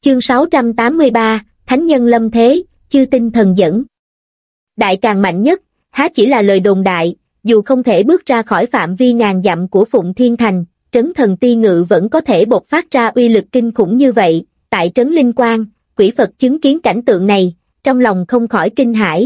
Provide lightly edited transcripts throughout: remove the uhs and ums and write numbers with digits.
Chương 683, Thánh nhân lâm thế, chư tinh thần dẫn. Đại Càn mạnh nhất, há chỉ là lời đồn đại, dù không thể bước ra khỏi phạm vi ngàn dặm của Phụng Thiên Thành, trấn thần ti ngự vẫn có thể bộc phát ra uy lực kinh khủng như vậy. Tại trấn Linh Quang, quỷ Phật chứng kiến cảnh tượng này, trong lòng không khỏi kinh hãi,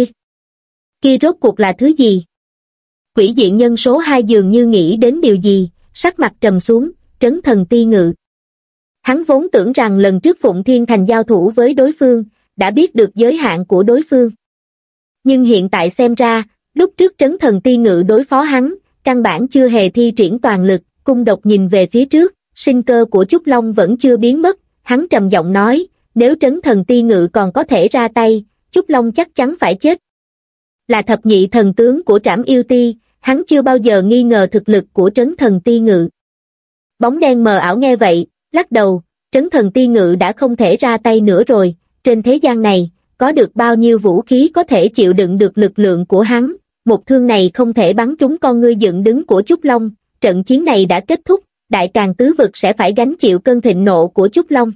kia rốt cuộc là thứ gì? Quỷ diện nhân số 2 dường như nghĩ đến điều gì, sắc mặt trầm xuống, trấn thần ti ngự. Hắn vốn tưởng rằng lần trước Phụng Thiên Thành giao thủ với đối phương, đã biết được giới hạn của đối phương. Nhưng hiện tại xem ra, lúc trước trấn thần ti ngự đối phó hắn, căn bản chưa hề thi triển toàn lực, cung độc nhìn về phía trước, sinh cơ của Trúc Long vẫn chưa biến mất, hắn trầm giọng nói, nếu trấn thần ti ngự còn có thể ra tay, Trúc Long chắc chắn phải chết. Là thập nhị thần tướng của Trảm Yêu Ti, hắn chưa bao giờ nghi ngờ thực lực của trấn thần ti ngự. Bóng đen mờ ảo nghe vậy, lắc đầu, trấn thần ti ngự đã không thể ra tay nữa rồi, trên thế gian này, có được bao nhiêu vũ khí có thể chịu đựng được lực lượng của hắn, một thương này không thể bắn trúng con ngươi dựng đứng của Trúc Long, trận chiến này đã kết thúc, Đại Càn tứ vực sẽ phải gánh chịu cơn thịnh nộ của Trúc Long.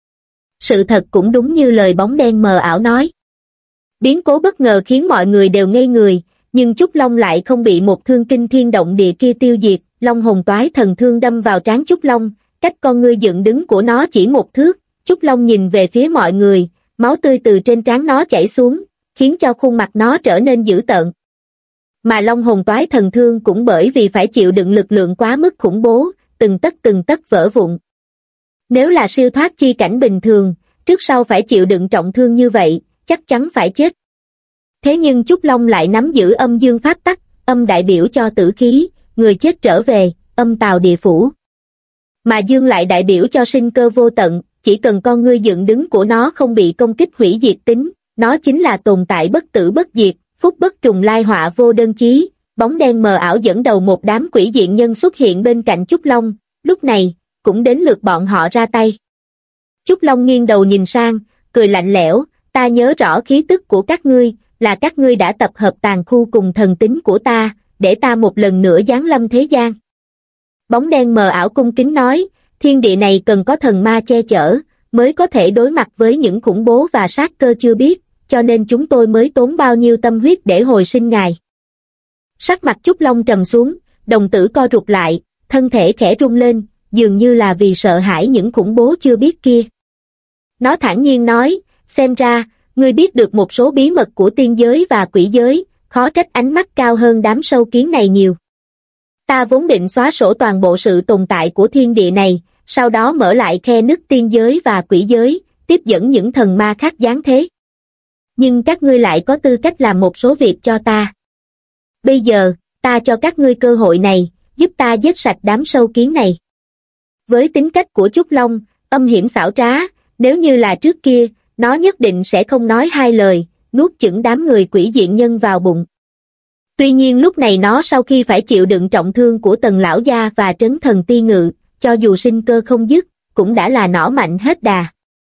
Sự thật cũng đúng như lời bóng đen mờ ảo nói. Biến cố bất ngờ khiến mọi người đều ngây người, nhưng Trúc Long lại không bị một thương kinh thiên động địa kia tiêu diệt, Long hồn toái thần thương đâm vào trán Trúc Long, cách con ngươi dựng đứng của nó chỉ một thước, Trúc Long nhìn về phía mọi người, máu tươi từ trên trán nó chảy xuống, khiến cho khuôn mặt nó trở nên dữ tợn. Mà Long hồn toái thần thương cũng bởi vì phải chịu đựng lực lượng quá mức khủng bố, từng tấc vỡ vụn. Nếu là siêu thoát chi cảnh bình thường, trước sau phải chịu đựng trọng thương như vậy, chắc chắn phải chết. Thế nhưng Trúc Long lại nắm giữ âm dương pháp tắc, âm đại biểu cho tử khí, người chết trở về, âm tào địa phủ. Mà dương lại đại biểu cho sinh cơ vô tận, chỉ cần con ngươi dựng đứng của nó không bị công kích hủy diệt tính, nó chính là tồn tại bất tử bất diệt, phúc bất trùng lai họa vô đơn chí. Bóng đen mờ ảo dẫn đầu một đám quỷ diện nhân xuất hiện bên cạnh Trúc Long, lúc này, cũng đến lượt bọn họ ra tay. Trúc Long nghiêng đầu nhìn sang, cười lạnh lẽo, ta nhớ rõ khí tức của các ngươi, là các ngươi đã tập hợp tàn khu cùng thần tính của ta, để ta một lần nữa giáng lâm thế gian. Bóng đen mờ ảo cung kính nói, thiên địa này cần có thần ma che chở, mới có thể đối mặt với những khủng bố và sát cơ chưa biết, cho nên chúng tôi mới tốn bao nhiêu tâm huyết để hồi sinh ngài. Sắc mặt Trúc Long trầm xuống, đồng tử co rụt lại, thân thể khẽ rung lên, dường như là vì sợ hãi những khủng bố chưa biết kia. Nó thản nhiên nói, xem ra, ngươi biết được một số bí mật của tiên giới và quỷ giới, khó trách ánh mắt cao hơn đám sâu kiến này nhiều. Ta vốn định xóa sổ toàn bộ sự tồn tại của thiên địa này, sau đó mở lại khe nứt tiên giới và quỷ giới, tiếp dẫn những thần ma khác giáng thế. Nhưng các ngươi lại có tư cách làm một số việc cho ta. Bây giờ, ta cho các ngươi cơ hội này, giúp ta giết sạch đám sâu kiến này. Với tính cách của Trúc Long, âm hiểm xảo trá, nếu như là trước kia, nó nhất định sẽ không nói hai lời, nuốt chửng đám người quỷ diện nhân vào bụng. Tuy nhiên lúc này nó sau khi phải chịu đựng trọng thương của Tần Lão Gia và trấn thần ti ngự, cho dù sinh cơ không dứt, cũng đã là nỏ mạnh hết đà.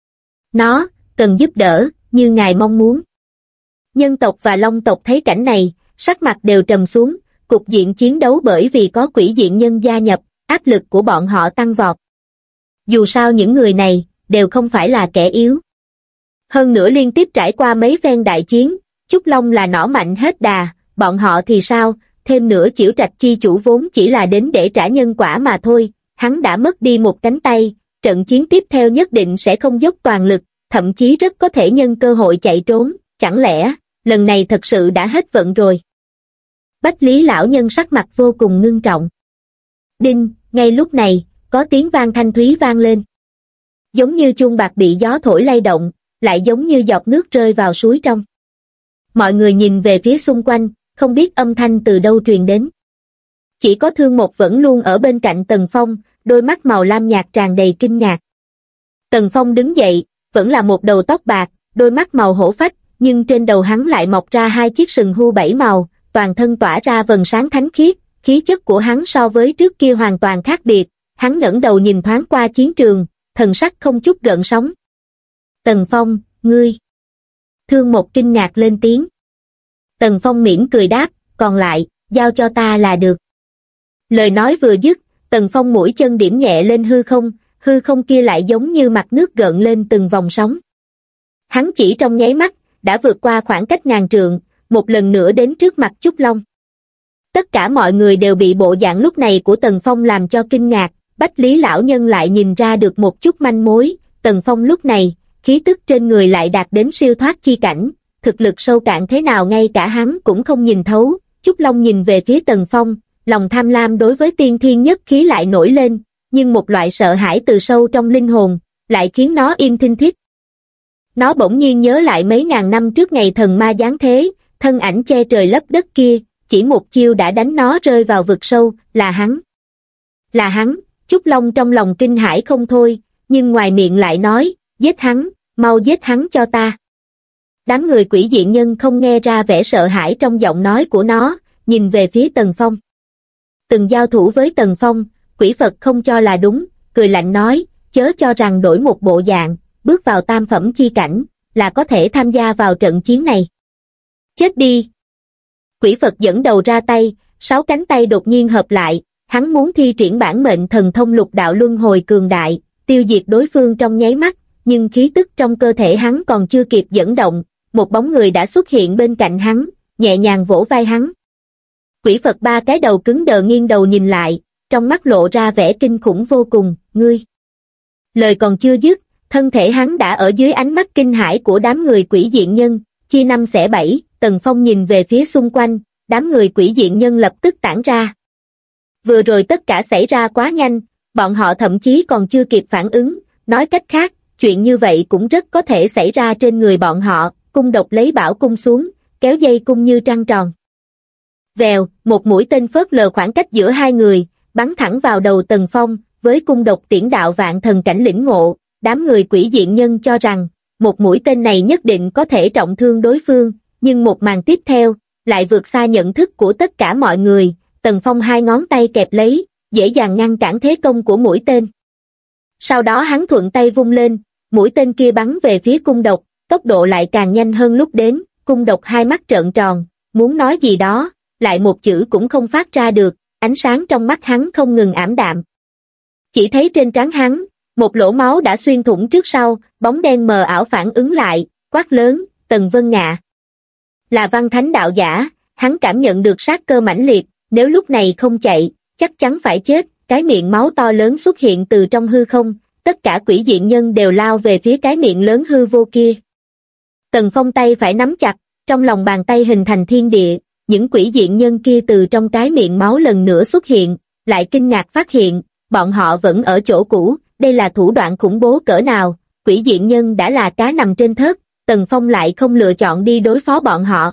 Nó, cần giúp đỡ, như ngài mong muốn. Nhân tộc và Long tộc thấy cảnh này, sắc mặt đều trầm xuống, cục diện chiến đấu bởi vì có quỷ diện nhân gia nhập, áp lực của bọn họ tăng vọt. Dù sao những người này, đều không phải là kẻ yếu. Hơn nữa liên tiếp trải qua mấy phen đại chiến, Trúc Long là nỏ mạnh hết đà, bọn họ thì sao, thêm nữa Chiểu Trạch chi chủ vốn chỉ là đến để trả nhân quả mà thôi, hắn đã mất đi một cánh tay, trận chiến tiếp theo nhất định sẽ không dốc toàn lực, thậm chí rất có thể nhân cơ hội chạy trốn, chẳng lẽ, lần này thật sự đã hết vận rồi. Bách Lý lão nhân sắc mặt vô cùng ngưng trọng. Đinh, ngay lúc này, có tiếng vang thanh thúy vang lên. Giống như chuông bạc bị gió thổi lay động, lại giống như giọt nước rơi vào suối trong. Mọi người nhìn về phía xung quanh, không biết âm thanh từ đâu truyền đến. Chỉ có Thương Mộc vẫn luôn ở bên cạnh Tần Phong, đôi mắt màu lam nhạt tràn đầy kinh ngạc. Tần Phong đứng dậy, vẫn là một đầu tóc bạc, đôi mắt màu hổ phách, nhưng trên đầu hắn lại mọc ra hai chiếc sừng hươu 7 màu, toàn thân tỏa ra vầng sáng thánh khiết, khí chất của hắn so với trước kia hoàn toàn khác biệt, hắn ngẩng đầu nhìn thoáng qua chiến trường, thần sắc không chút gợn sóng. Tần Phong, ngươi. Thương Mộc kinh ngạc lên tiếng. Tần Phong mỉm cười đáp, còn lại, giao cho ta là được. Lời nói vừa dứt, Tần Phong mũi chân điểm nhẹ lên hư không kia lại giống như mặt nước gợn lên từng vòng sóng. Hắn chỉ trong nháy mắt, đã vượt qua khoảng cách ngàn trượng, một lần nữa đến trước mặt Trúc Long. Tất cả mọi người đều bị bộ dạng lúc này của Tần Phong làm cho kinh ngạc, Bách Lý lão nhân lại nhìn ra được một chút manh mối, Tần Phong lúc này, khí tức trên người lại đạt đến siêu thoát chi cảnh, thực lực sâu cạn thế nào ngay cả hắn cũng không nhìn thấu. Trúc Long nhìn về phía Tần Phong, lòng tham lam đối với tiên thiên nhất khí lại nổi lên, nhưng một loại sợ hãi từ sâu trong linh hồn, lại khiến nó im thinh thít. Nó bỗng nhiên nhớ lại mấy ngàn năm trước ngày thần ma giáng thế, thân ảnh che trời lấp đất kia, chỉ một chiêu đã đánh nó rơi vào vực sâu, là hắn. Là hắn, Trúc Long trong lòng kinh hãi không thôi, nhưng ngoài miệng lại nói, giết hắn, mau giết hắn cho ta. Đám người quỷ diện nhân không nghe ra vẻ sợ hãi trong giọng nói của nó, nhìn về phía Tần Phong. Từng giao thủ với Tần Phong, quỷ Phật không cho là đúng, cười lạnh nói, chớ cho rằng đổi một bộ dạng, bước vào tam phẩm chi cảnh, là có thể tham gia vào trận chiến này. Chết đi! Quỷ Phật dẫn đầu ra tay, 6 cánh tay đột nhiên hợp lại, hắn muốn thi triển bản mệnh thần thông lục đạo luân hồi cường đại, tiêu diệt đối phương trong nháy mắt, nhưng khí tức trong cơ thể hắn còn chưa kịp dẫn động, một bóng người đã xuất hiện bên cạnh hắn, nhẹ nhàng vỗ vai hắn. Quỷ Phật 3 cái đầu cứng đờ nghiêng đầu nhìn lại, trong mắt lộ ra vẻ kinh khủng vô cùng, ngươi. Lời còn chưa dứt, thân thể hắn đã ở dưới ánh mắt kinh hãi của đám người quỷ diện nhân, chia 5 xẻ 7, Tần Phong nhìn về phía xung quanh, đám người quỷ diện nhân lập tức tản ra. Vừa rồi tất cả xảy ra quá nhanh, bọn họ thậm chí còn chưa kịp phản ứng, nói cách khác, chuyện như vậy cũng rất có thể xảy ra trên người bọn họ, cung độc lấy bảo cung xuống, kéo dây cung như trăng tròn. Vèo, một mũi tên phớt lờ khoảng cách giữa hai người, bắn thẳng vào đầu Tần Phong, với cung độc tiễn đạo vạn thần cảnh lĩnh ngộ, đám người quỷ diện nhân cho rằng, một mũi tên này nhất định có thể trọng thương đối phương, nhưng một màn tiếp theo, lại vượt xa nhận thức của tất cả mọi người, Tần Phong 2 ngón tay kẹp lấy, dễ dàng ngăn cản thế công của mũi tên. Sau đó hắn thuận tay vung lên, mũi tên kia bắn về phía cung độc, tốc độ lại càng nhanh hơn lúc đến, cung độc 2 mắt trợn tròn, muốn nói gì đó, lại một chữ cũng không phát ra được, ánh sáng trong mắt hắn không ngừng ảm đạm. Chỉ thấy trên trán hắn, một lỗ máu đã xuyên thủng trước sau, bóng đen mờ ảo phản ứng lại, quát lớn, Tần Vân Ngạ. Là Văn Thánh đạo giả, hắn cảm nhận được sát cơ mãnh liệt, nếu lúc này không chạy, chắc chắn phải chết, cái miệng máu to lớn xuất hiện từ trong hư không, tất cả quỷ diện nhân đều lao về phía cái miệng lớn hư vô kia. Tần Phong tay phải nắm chặt, trong lòng bàn tay hình thành thiên địa, những quỷ diện nhân kia từ trong cái miệng máu lần nữa xuất hiện, lại kinh ngạc phát hiện, bọn họ vẫn ở chỗ cũ, đây là thủ đoạn khủng bố cỡ nào, quỷ diện nhân đã là cá nằm trên thớt, Tần Phong lại không lựa chọn đi đối phó bọn họ.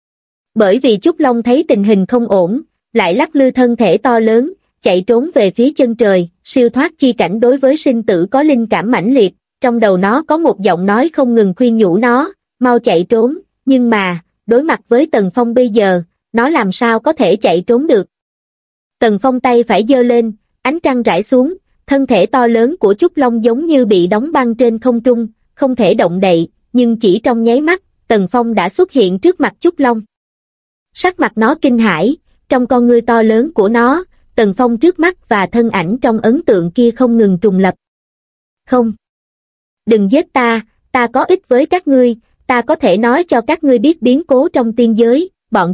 Bởi vì Trúc Long thấy tình hình không ổn, lại lắc lư thân thể to lớn, chạy trốn về phía chân trời, siêu thoát chi cảnh đối với sinh tử có linh cảm mãnh liệt, trong đầu nó có một giọng nói không ngừng khuyên nhủ nó, mau chạy trốn, nhưng mà, đối mặt với Tần Phong bây giờ, nó làm sao có thể chạy trốn được. Tần Phong tay phải giơ lên, ánh trăng rải xuống, thân thể to lớn của Trúc Long giống như bị đóng băng trên không trung, không thể động đậy, nhưng chỉ trong nháy mắt, Tần Phong đã xuất hiện trước mặt Trúc Long. Sắc mặt nó kinh hãi, trong con ngươi to lớn của nó, Tần Phong trước mắt và thân ảnh trong ấn tượng kia không ngừng trùng lập. Không! Đừng giết ta, ta có ích với các ngươi, ta có thể nói cho các ngươi biết biến cố trong tiên giới, bọn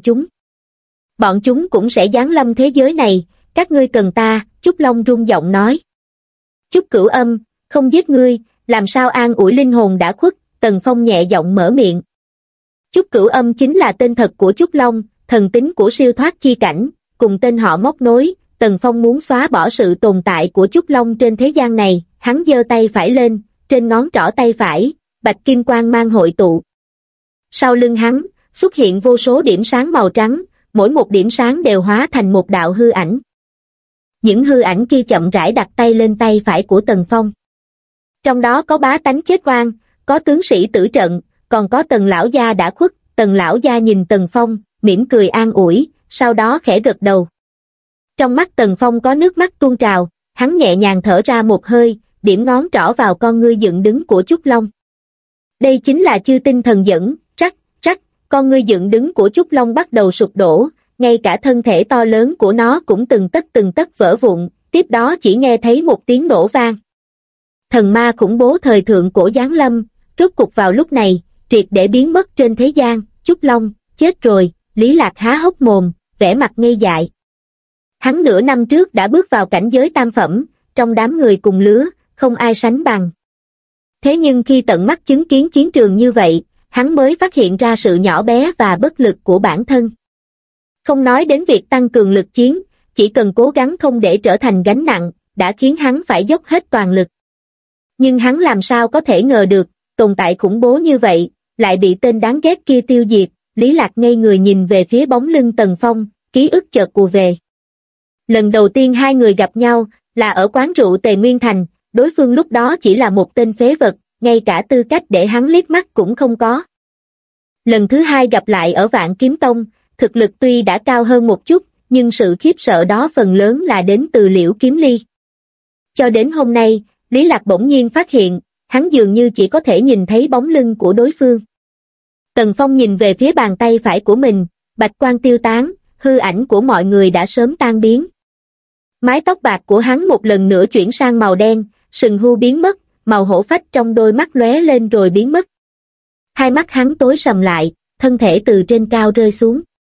chúng cũng sẽ giáng lâm thế giới này, các ngươi cần ta, Trúc Long rung giọng nói. Trúc Cửu Âm, không giết ngươi, làm sao an ủi linh hồn đã khuất, Tần Phong nhẹ giọng mở miệng. Trúc Cửu Âm chính là tên thật của Trúc Long, thần tính của siêu thoát chi cảnh, cùng tên họ móc nối, Tần Phong muốn xóa bỏ sự tồn tại của Trúc Long trên thế gian này, hắn giơ tay phải lên, trên ngón trỏ tay phải, bạch kim quang mang hội tụ. Sau lưng hắn, xuất hiện vô số điểm sáng màu trắng, mỗi một điểm sáng đều hóa thành một đạo hư ảnh. Những hư ảnh kia chậm rãi đặt tay lên tay phải của Tần Phong. Trong đó có bá tánh chết oan, có tướng sĩ tử trận, còn có Tần lão gia đã khuất. Tần lão gia nhìn Tần Phong, mỉm cười an ủi, sau đó khẽ gật đầu. Trong mắt Tần Phong có nước mắt tuôn trào, hắn nhẹ nhàng thở ra một hơi, điểm ngón trỏ vào con ngươi dựng đứng của Trúc Long. Đây chính là chư tinh thần dẫn, rắc, rắc, con ngươi dựng đứng của Trúc Long bắt đầu sụp đổ, ngay cả thân thể to lớn của nó cũng từng tấc vỡ vụn, tiếp đó chỉ nghe thấy một tiếng nổ vang. Thần ma khủng bố thời thượng cổ giáng lâm, rốt cục vào lúc này, triệt để biến mất trên thế gian. Trúc Long, chết rồi. Lý Lạc há hốc mồm, vẻ mặt ngây dại. Hắn nửa năm trước đã bước vào cảnh giới tam phẩm, trong đám người cùng lứa, không ai sánh bằng. Thế nhưng khi tận mắt chứng kiến chiến trường như vậy, hắn mới phát hiện ra sự nhỏ bé và bất lực của bản thân. Không nói đến việc tăng cường lực chiến, chỉ cần cố gắng không để trở thành gánh nặng, đã khiến hắn phải dốc hết toàn lực. Nhưng hắn làm sao có thể ngờ được, tồn tại khủng bố như vậy, lại bị tên đáng ghét kia tiêu diệt. Lý Lạc ngây người nhìn về phía bóng lưng Tần Phong, ký ức chợt ùa về. Lần đầu tiên hai người gặp nhau, là ở quán rượu Tề Nguyên Thành, đối phương lúc đó chỉ là một tên phế vật, ngay cả tư cách để hắn liếc mắt cũng không có. Lần thứ hai gặp lại ở Vạn Kiếm Tông, thực lực tuy đã cao hơn một chút, nhưng sự khiếp sợ đó phần lớn là đến từ Liễu Kiếm Ly. Cho đến hôm nay, Lý Lạc bỗng nhiên phát hiện, hắn dường như chỉ có thể nhìn thấy bóng lưng của đối phương. Tần Phong nhìn về phía bàn tay phải của mình, bạch quang tiêu tán, hư ảnh của mọi người đã sớm tan biến. Mái tóc bạc của hắn một lần nữa chuyển sang màu đen, sừng hươu biến mất, màu hổ phách trong đôi mắt lóe lên rồi biến mất. Hai mắt hắn tối sầm lại, thân thể từ trên cao rơi xuống.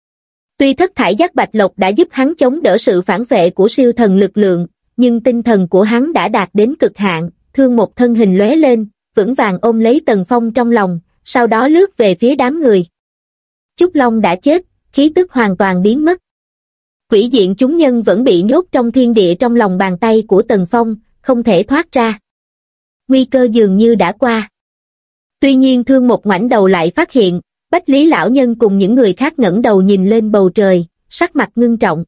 Tuy thất thải giác bạch lộc đã giúp hắn chống đỡ sự phản vệ của siêu thần lực lượng, nhưng tinh thần của hắn đã đạt đến cực hạn, thương một thân hình lóe lên, vững vàng ôm lấy Tần Phong trong lòng, sau đó lướt về phía đám người. Trúc Long đã chết, khí tức hoàn toàn biến mất. Quỷ diện chúng nhân vẫn bị nhốt trong thiên địa trong lòng bàn tay của Tần Phong, không thể thoát ra. Nguy cơ dường như đã qua. Tuy nhiên Thương Một ngoảnh đầu lại phát hiện, Bách Lý lão nhân cùng những người khác ngẩng đầu nhìn lên bầu trời, sắc mặt ngưng trọng.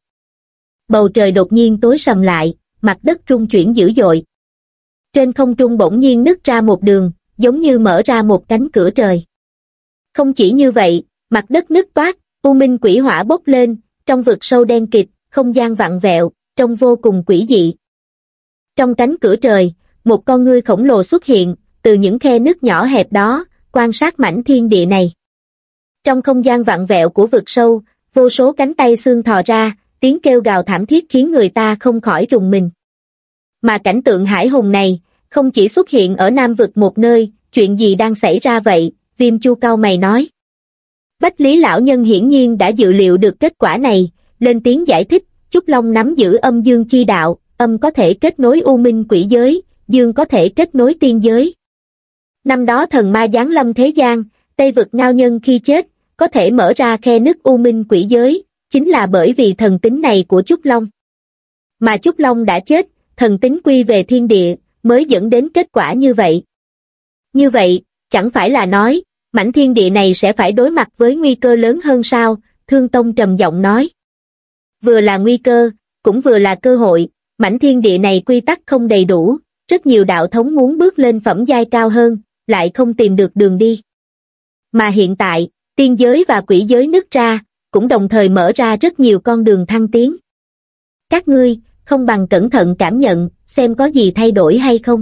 Bầu trời đột nhiên tối sầm lại, mặt đất rung chuyển dữ dội. Trên không trung bỗng nhiên nứt ra một đường, giống như mở ra một cánh cửa trời. Không chỉ như vậy, mặt đất nứt toác, u minh quỷ hỏa bốc lên, trong vực sâu đen kịt, không gian vặn vẹo, trông vô cùng quỷ dị. Trong cánh cửa trời, một con ngươi khổng lồ xuất hiện, từ những khe nứt nhỏ hẹp đó, quan sát mảnh thiên địa này. Trong không gian vặn vẹo của vực sâu, vô số cánh tay xương thò ra, tiếng kêu gào thảm thiết khiến người ta không khỏi rùng mình. Mà cảnh tượng hãi hùng này, không chỉ xuất hiện ở Nam vực một nơi, chuyện gì đang xảy ra vậy? Viêm Chu cau mày nói. Bách Lý lão nhân hiển nhiên đã dự liệu được kết quả này, lên tiếng giải thích. Trúc Long nắm giữ âm dương chi đạo, âm có thể kết nối u minh quỷ giới, dương có thể kết nối tiên giới. Năm đó thần ma giáng lâm thế gian, Tây vực ngao nhân khi chết, có thể mở ra khe nứt u minh quỷ giới, chính là bởi vì thần tính này của Trúc Long. Mà Trúc Long đã chết, thần tính quy về thiên địa, mới dẫn đến kết quả như vậy. Như vậy, chẳng phải là nói, mảnh thiên địa này sẽ phải đối mặt với nguy cơ lớn hơn sao? Thương Tông trầm giọng nói. Vừa là nguy cơ, cũng vừa là cơ hội, mảnh thiên địa này quy tắc không đầy đủ, rất nhiều đạo thống muốn bước lên phẩm giai cao hơn, lại không tìm được đường đi. Mà hiện tại, tiên giới và quỷ giới nứt ra, cũng đồng thời mở ra rất nhiều con đường thăng tiến. Các ngươi, không bằng cẩn thận cảm nhận, xem có gì thay đổi hay không.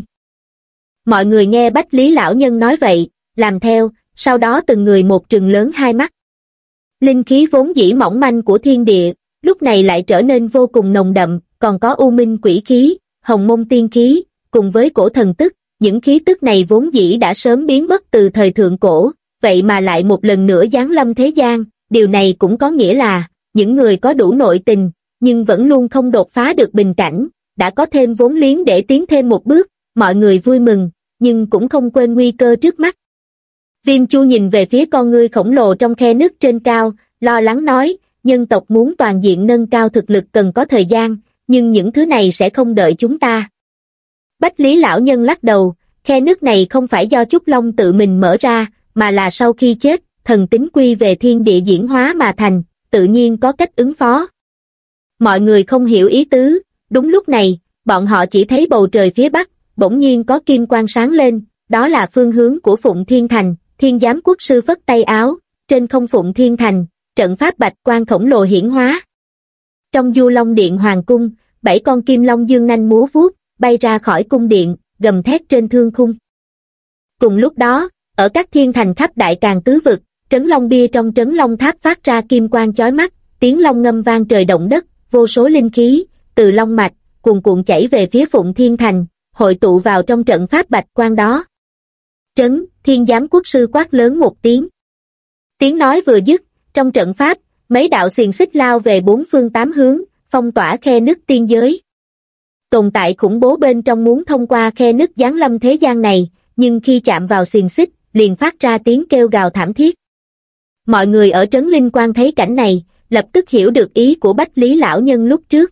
Mọi người nghe Bách Lý lão nhân nói vậy, làm theo, sau đó từng người một trừng lớn hai mắt. Linh khí vốn dĩ mỏng manh của thiên địa, lúc này lại trở nên vô cùng nồng đậm, còn có u minh quỷ khí, hồng mông tiên khí, cùng với cổ thần tức, những khí tức này vốn dĩ đã sớm biến mất từ thời thượng cổ, vậy mà lại một lần nữa giáng lâm thế gian, điều này cũng có nghĩa là, những người có đủ nội tình, nhưng vẫn luôn không đột phá được bình cảnh, đã có thêm vốn liếng để tiến thêm một bước, mọi người vui mừng, nhưng cũng không quên nguy cơ trước mắt. Viêm Chu nhìn về phía con ngươi khổng lồ trong khe nứt trên cao, lo lắng nói, nhân tộc muốn toàn diện nâng cao thực lực cần có thời gian, nhưng những thứ này sẽ không đợi chúng ta. Bách Lý lão nhân lắc đầu, khe nứt này không phải do Trúc Long tự mình mở ra, mà là sau khi chết, thần tính quy về thiên địa diễn hóa mà thành, tự nhiên có cách ứng phó. Mọi người không hiểu ý tứ, đúng lúc này, bọn họ chỉ thấy bầu trời phía bắc, bỗng nhiên có kim quang sáng lên, đó là phương hướng của Phụng Thiên Thành. Thiên Giám Quốc sư phất tay áo, trên không Phụng Thiên Thành, trận pháp bạch quang khổng lồ hiển hóa. Trong Du Long Điện hoàng cung, 7 con kim long dương nanh múa vuốt, bay ra khỏi cung điện, gầm thét trên thương khung. Cùng lúc đó, ở các thiên thành khắp đại càn tứ vực, trấn long bia trong trấn long tháp phát ra kim quang chói mắt, tiếng long ngâm vang trời động đất, vô số linh khí từ long mạch cuồn cuộn chảy về phía Phụng Thiên Thành, hội tụ vào trong trận pháp bạch quang đó. Trấn, Thiên Giám Quốc sư quát lớn một tiếng. Tiếng nói vừa dứt, trong trận pháp, mấy đạo xiềng xích lao về bốn phương tám hướng, phong tỏa khe nứt tiên giới. Tồn tại khủng bố bên trong muốn thông qua khe nứt giáng lâm thế gian này, nhưng khi chạm vào xiềng xích, liền phát ra tiếng kêu gào thảm thiết. Mọi người ở Trấn Linh Quang thấy cảnh này, lập tức hiểu được ý của Bách Lý lão nhân lúc trước.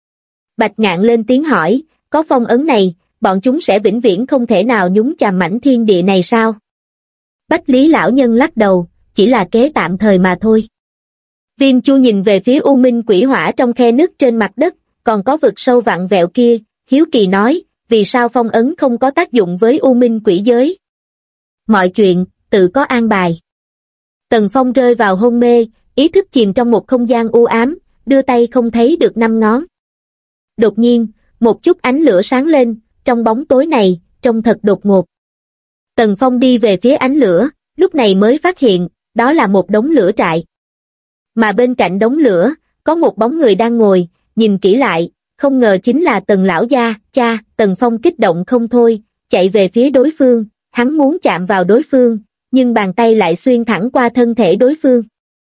Bạch Ngạn lên tiếng hỏi, có phong ấn này, bọn chúng sẽ vĩnh viễn không thể nào nhúng chàm mảnh thiên địa này sao? Bách Lý lão nhân lắc đầu, chỉ là kế tạm thời mà thôi. Viêm Chu nhìn về phía U Minh Quỷ Hỏa trong khe nứt trên mặt đất, còn có vực sâu vặn vẹo kia, hiếu kỳ nói, vì sao phong ấn không có tác dụng với U Minh Quỷ giới? Mọi chuyện, tự có an bài. Tần Phong rơi vào hôn mê, ý thức chìm trong một không gian u ám, đưa tay không thấy được năm ngón. Đột nhiên, một chút ánh lửa sáng lên, trong bóng tối này, trông thật đột ngột. Tần Phong đi về phía ánh lửa, lúc này mới phát hiện, đó là một đống lửa trại. Mà bên cạnh đống lửa, có một bóng người đang ngồi, nhìn kỹ lại, không ngờ chính là Tần lão gia, cha. Tần Phong kích động không thôi, chạy về phía đối phương, hắn muốn chạm vào đối phương, nhưng bàn tay lại xuyên thẳng qua thân thể đối phương.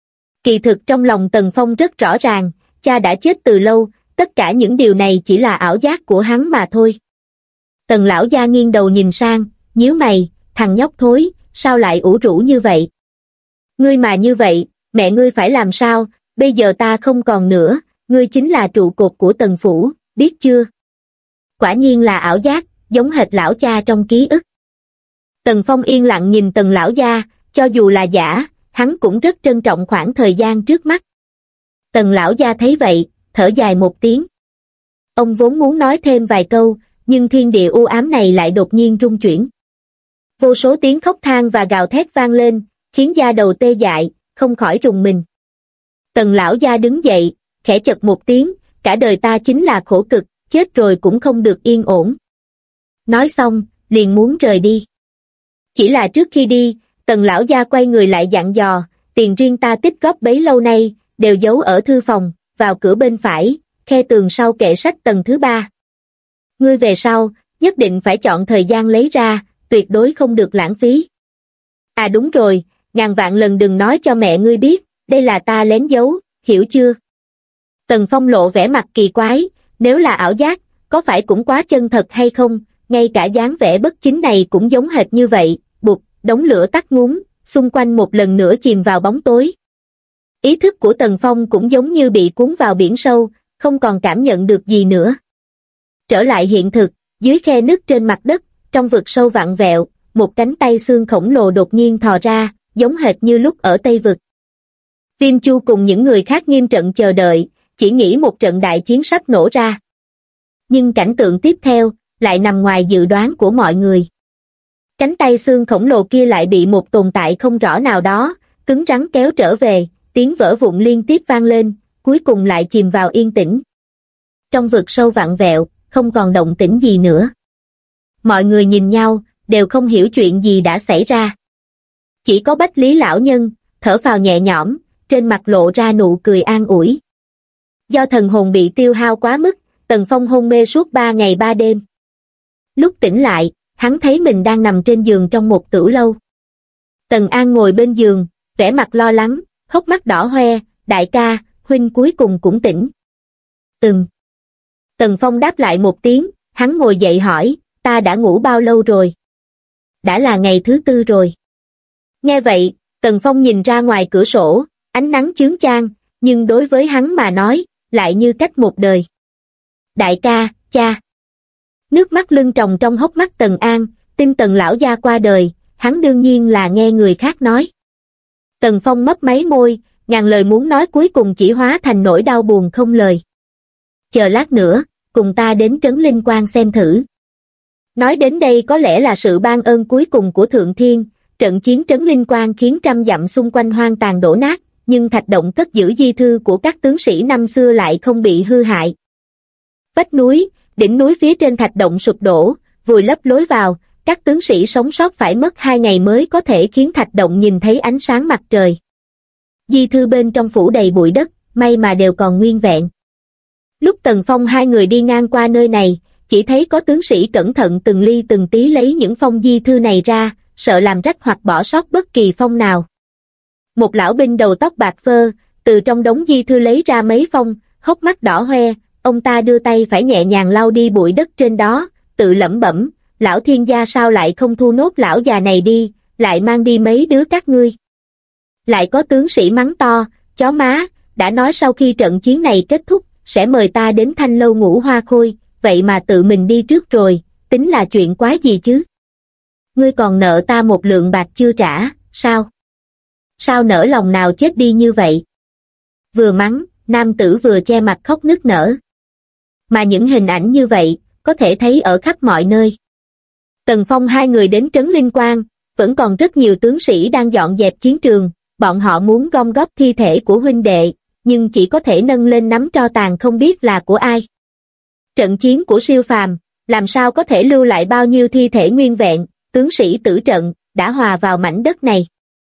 Kỳ thực trong lòng Tần Phong rất rõ ràng, cha đã chết từ lâu, tất cả những điều này chỉ là ảo giác của hắn mà thôi. Tần lão gia nghiêng đầu nhìn sang, nhíu mày, thằng nhóc thối, sao lại ủ rũ như vậy? Ngươi mà như vậy, mẹ ngươi phải làm sao, bây giờ ta không còn nữa, ngươi chính là trụ cột của Tần phủ, biết chưa? Quả nhiên là ảo giác, giống hệt lão cha trong ký ức. Tần Phong yên lặng nhìn Tần lão gia, cho dù là giả, hắn cũng rất trân trọng khoảng thời gian trước mắt. Tần lão gia thấy vậy, thở dài một tiếng. Ông vốn muốn nói thêm vài câu, nhưng thiên địa u ám này lại đột nhiên rung chuyển. Vô số tiếng khóc than và gào thét vang lên, khiến da đầu tê dại, không khỏi rùng mình. Tần lão gia đứng dậy, khẽ chật một tiếng, cả đời ta chính là khổ cực, chết rồi cũng không được yên ổn. Nói xong, liền muốn rời đi. Chỉ là trước khi đi, Tần lão gia quay người lại dặn dò, tiền riêng ta tích góp bấy lâu nay, đều giấu ở thư phòng, vào cửa bên phải, khe tường sau kệ sách tầng thứ 3. Ngươi về sau, nhất định phải chọn thời gian lấy ra, tuyệt đối không được lãng phí. À đúng rồi, ngàn vạn lần đừng nói cho mẹ ngươi biết, đây là ta lén giấu, hiểu chưa? Tần Phong lộ vẻ mặt kỳ quái, nếu là ảo giác, có phải cũng quá chân thật hay không, ngay cả dáng vẻ bất chính này cũng giống hệt như vậy, bụt, đống lửa tắt ngúm, xung quanh một lần nữa chìm vào bóng tối. Ý thức của Tần Phong cũng giống như bị cuốn vào biển sâu, không còn cảm nhận được gì nữa. Trở lại hiện thực, dưới khe nứt trên mặt đất, trong vực sâu vặn vẹo, một cánh tay xương khổng lồ đột nhiên thò ra, giống hệt như lúc ở Tây Vực. Viêm Chu cùng những người khác nghiêm trận chờ đợi, chỉ nghĩ một trận đại chiến sắp nổ ra. Nhưng cảnh tượng tiếp theo, lại nằm ngoài dự đoán của mọi người. Cánh tay xương khổng lồ kia lại bị một tồn tại không rõ nào đó, cứng rắn kéo trở về, tiếng vỡ vụn liên tiếp vang lên, cuối cùng lại chìm vào yên tĩnh. Trong vực sâu vặn vẹo, không còn động tĩnh gì nữa. Mọi người nhìn nhau, đều không hiểu chuyện gì đã xảy ra. Chỉ có Bách Lý lão nhân, thở phào nhẹ nhõm, trên mặt lộ ra nụ cười an ủi. Do thần hồn bị tiêu hao quá mức, Tần Phong hôn mê suốt 3 ngày 3 đêm. Lúc tỉnh lại, hắn thấy mình đang nằm trên giường trong một tửu lâu. Tần An ngồi bên giường, vẻ mặt lo lắng, hốc mắt đỏ hoe, đại ca, huynh cuối cùng cũng tỉnh. Tần Phong đáp lại một tiếng, hắn ngồi dậy hỏi, ta đã ngủ bao lâu rồi? Đã là ngày thứ 4 rồi. Nghe vậy, Tần Phong nhìn ra ngoài cửa sổ, ánh nắng chướng chang, nhưng đối với hắn mà nói, lại như cách một đời. Đại ca, cha. Nước mắt lưng tròng trong hốc mắt Tần An, tin Tần lão gia qua đời, hắn đương nhiên là nghe người khác nói. Tần Phong mấp máy môi, ngàn lời muốn nói cuối cùng chỉ hóa thành nỗi đau buồn không lời. Chờ lát nữa, cùng ta đến Trấn Linh Quang xem thử. Nói đến đây có lẽ là sự ban ơn cuối cùng của Thượng Thiên, trận chiến Trấn Linh Quang khiến trăm dặm xung quanh hoang tàn đổ nát, nhưng thạch động cất giữ di thư của các tướng sĩ năm xưa lại không bị hư hại. Vách núi, đỉnh núi phía trên thạch động sụp đổ, vùi lấp lối vào, các tướng sĩ sống sót phải mất 2 ngày mới có thể khiến thạch động nhìn thấy ánh sáng mặt trời. Di thư bên trong phủ đầy bụi đất, may mà đều còn nguyên vẹn. Lúc Tần Phong hai người đi ngang qua nơi này, chỉ thấy có tướng sĩ cẩn thận từng ly từng tí lấy những phong di thư này ra, sợ làm rách hoặc bỏ sót bất kỳ phong nào. Một lão binh đầu tóc bạc phơ, từ trong đống di thư lấy ra mấy phong, hốc mắt đỏ hoe, ông ta đưa tay phải nhẹ nhàng lau đi bụi đất trên đó, tự lẩm bẩm, lão thiên gia sao lại không thu nốt lão già này đi, lại mang đi mấy đứa các ngươi. Lại có tướng sĩ mắng to, chó má, đã nói sau khi trận chiến này kết thúc, sẽ mời ta đến Thanh Lâu ngủ hoa khôi, vậy mà tự mình đi trước rồi, tính là chuyện quái gì chứ? Ngươi còn nợ ta 1 lượng bạc chưa trả, sao? Sao nỡ lòng nào chết đi như vậy? Vừa mắng, nam tử vừa che mặt khóc nức nở. Mà những hình ảnh như vậy, có thể thấy ở khắp mọi nơi. Tần Phong hai người đến Trấn Linh Quang, vẫn còn rất nhiều tướng sĩ đang dọn dẹp chiến trường, bọn họ muốn gom góp thi thể của huynh đệ, nhưng chỉ có thể nâng lên nắm tro tàn không biết là của ai. Trận chiến của siêu phàm, làm sao có thể lưu lại bao nhiêu thi thể nguyên vẹn, tướng sĩ tử trận, đã hòa vào mảnh đất này.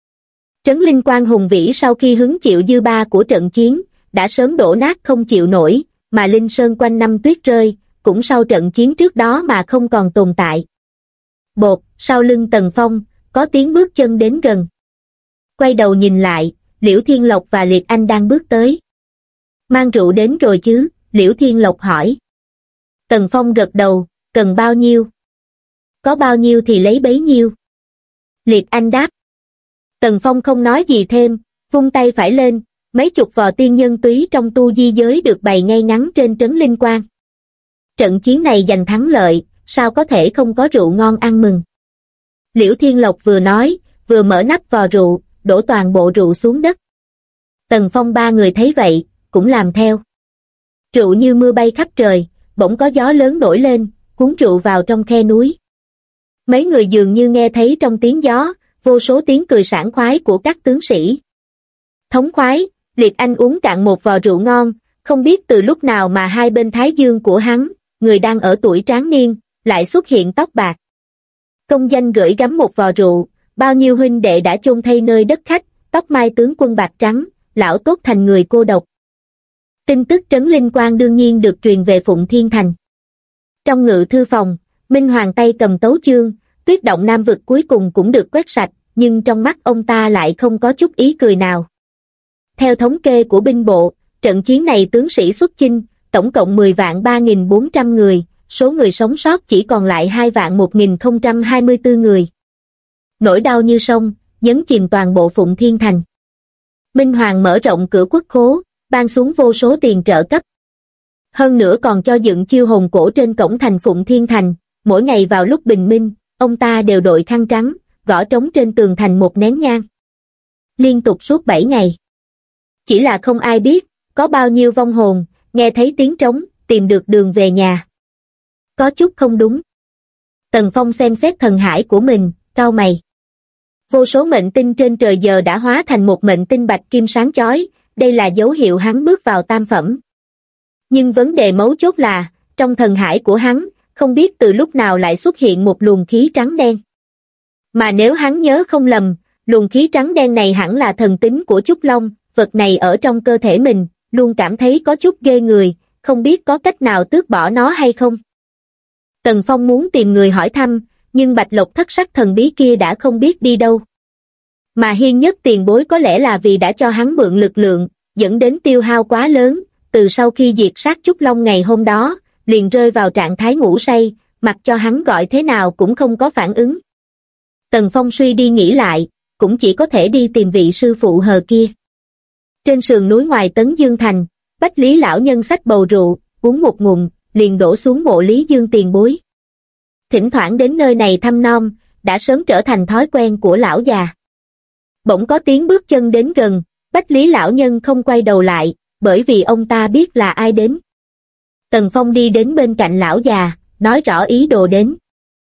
Trấn Linh Quang hùng vĩ sau khi hứng chịu dư ba của trận chiến, đã sớm đổ nát không chịu nổi, mà Linh Sơn quanh năm tuyết rơi, cũng sau trận chiến trước đó mà không còn tồn tại. Bột, sau lưng Tần Phong, có tiếng bước chân đến gần. Quay đầu nhìn lại, Liễu Thiên Lộc và Liệt Anh đang bước tới. Mang rượu đến rồi chứ? Liễu Thiên Lộc hỏi. Tần Phong gật đầu, cần bao nhiêu? Có bao nhiêu thì lấy bấy nhiêu. Liệt Anh đáp. Tần Phong không nói gì thêm, vung tay phải lên, mấy chục vò tiên nhân túy trong tu di giới được bày ngay ngắn trên Trấn Linh Quang. Trận chiến này giành thắng lợi, sao có thể không có rượu ngon ăn mừng. Liễu Thiên Lộc vừa nói, vừa mở nắp vò rượu, đổ toàn bộ rượu xuống đất. Tần Phong ba người thấy vậy, cũng làm theo. Rượu như mưa bay khắp trời, bỗng có gió lớn nổi lên, cuốn rượu vào trong khe núi. Mấy người dường như nghe thấy trong tiếng gió, vô số tiếng cười sảng khoái của các tướng sĩ. Thống khoái, Liệt Anh uống cạn một vò rượu ngon, không biết từ lúc nào mà hai bên thái dương của hắn, người đang ở tuổi tráng niên, lại xuất hiện tóc bạc. Công danh gửi gắm một vò rượu, bao nhiêu huynh đệ đã chôn thay nơi đất khách, tóc mai tướng quân bạc trắng, lão tốt thành người cô độc. Tin tức Trấn Linh Quang đương nhiên được truyền về Phụng Thiên Thành. Trong ngự thư phòng, Minh Hoàng tay cầm tấu chương, Tuyết Động Nam Vực cuối cùng cũng được quét sạch, nhưng trong mắt ông ta lại không có chút ý cười nào. Theo thống kê của binh bộ, trận chiến này tướng sĩ xuất chinh, tổng cộng 10 vạn 3.400 người, số người sống sót chỉ còn lại 2 vạn 1.024 người. Nỗi đau như sông, nhấn chìm toàn bộ Phụng Thiên Thành. Minh Hoàng mở rộng cửa quốc khố, ban xuống vô số tiền trợ cấp. Hơn nữa còn cho dựng chiêu hồn cổ trên cổng thành Phụng Thiên Thành, mỗi ngày vào lúc bình minh, ông ta đều đội khăn trắng, gõ trống trên tường thành một nén nhang. Liên tục suốt 7 ngày. Chỉ là không ai biết, có bao nhiêu vong hồn, nghe thấy tiếng trống, tìm được đường về nhà. Có chút không đúng. Tần Phong xem xét thần hải của mình, cau mày. Vô số mệnh tinh trên trời giờ đã hóa thành một mệnh tinh bạch kim sáng chói, đây là dấu hiệu hắn bước vào tam phẩm. Nhưng vấn đề mấu chốt là, trong thần hải của hắn, không biết từ lúc nào lại xuất hiện một luồng khí trắng đen. Mà nếu hắn nhớ không lầm, luồng khí trắng đen này hẳn là thần tính của Trúc Long, vật này ở trong cơ thể mình, luôn cảm thấy có chút ghê người, không biết có cách nào tước bỏ nó hay không. Tần Phong muốn tìm người hỏi thăm, nhưng Bạch Lộc thất sắc thần bí kia đã không biết đi đâu. Mà Hiên Nhất tiền bối có lẽ là vì đã cho hắn mượn lực lượng, dẫn đến tiêu hao quá lớn, từ sau khi diệt sát Trúc Long ngày hôm đó, liền rơi vào trạng thái ngủ say, mặc cho hắn gọi thế nào cũng không có phản ứng. Tần Phong suy đi nghĩ lại, cũng chỉ có thể đi tìm vị sư phụ hờ kia. Trên sườn núi ngoài Tấn Dương Thành, Bách Lý lão nhân xách bầu rượu, uống một ngụm, liền đổ xuống mộ Lý Dương tiền bối. Thỉnh thoảng đến nơi này thăm nom, đã sớm trở thành thói quen của lão già. Bỗng có tiếng bước chân đến gần, Bách Lý lão nhân không quay đầu lại, bởi vì ông ta biết là ai đến. Tần Phong đi đến bên cạnh lão già, nói rõ ý đồ đến.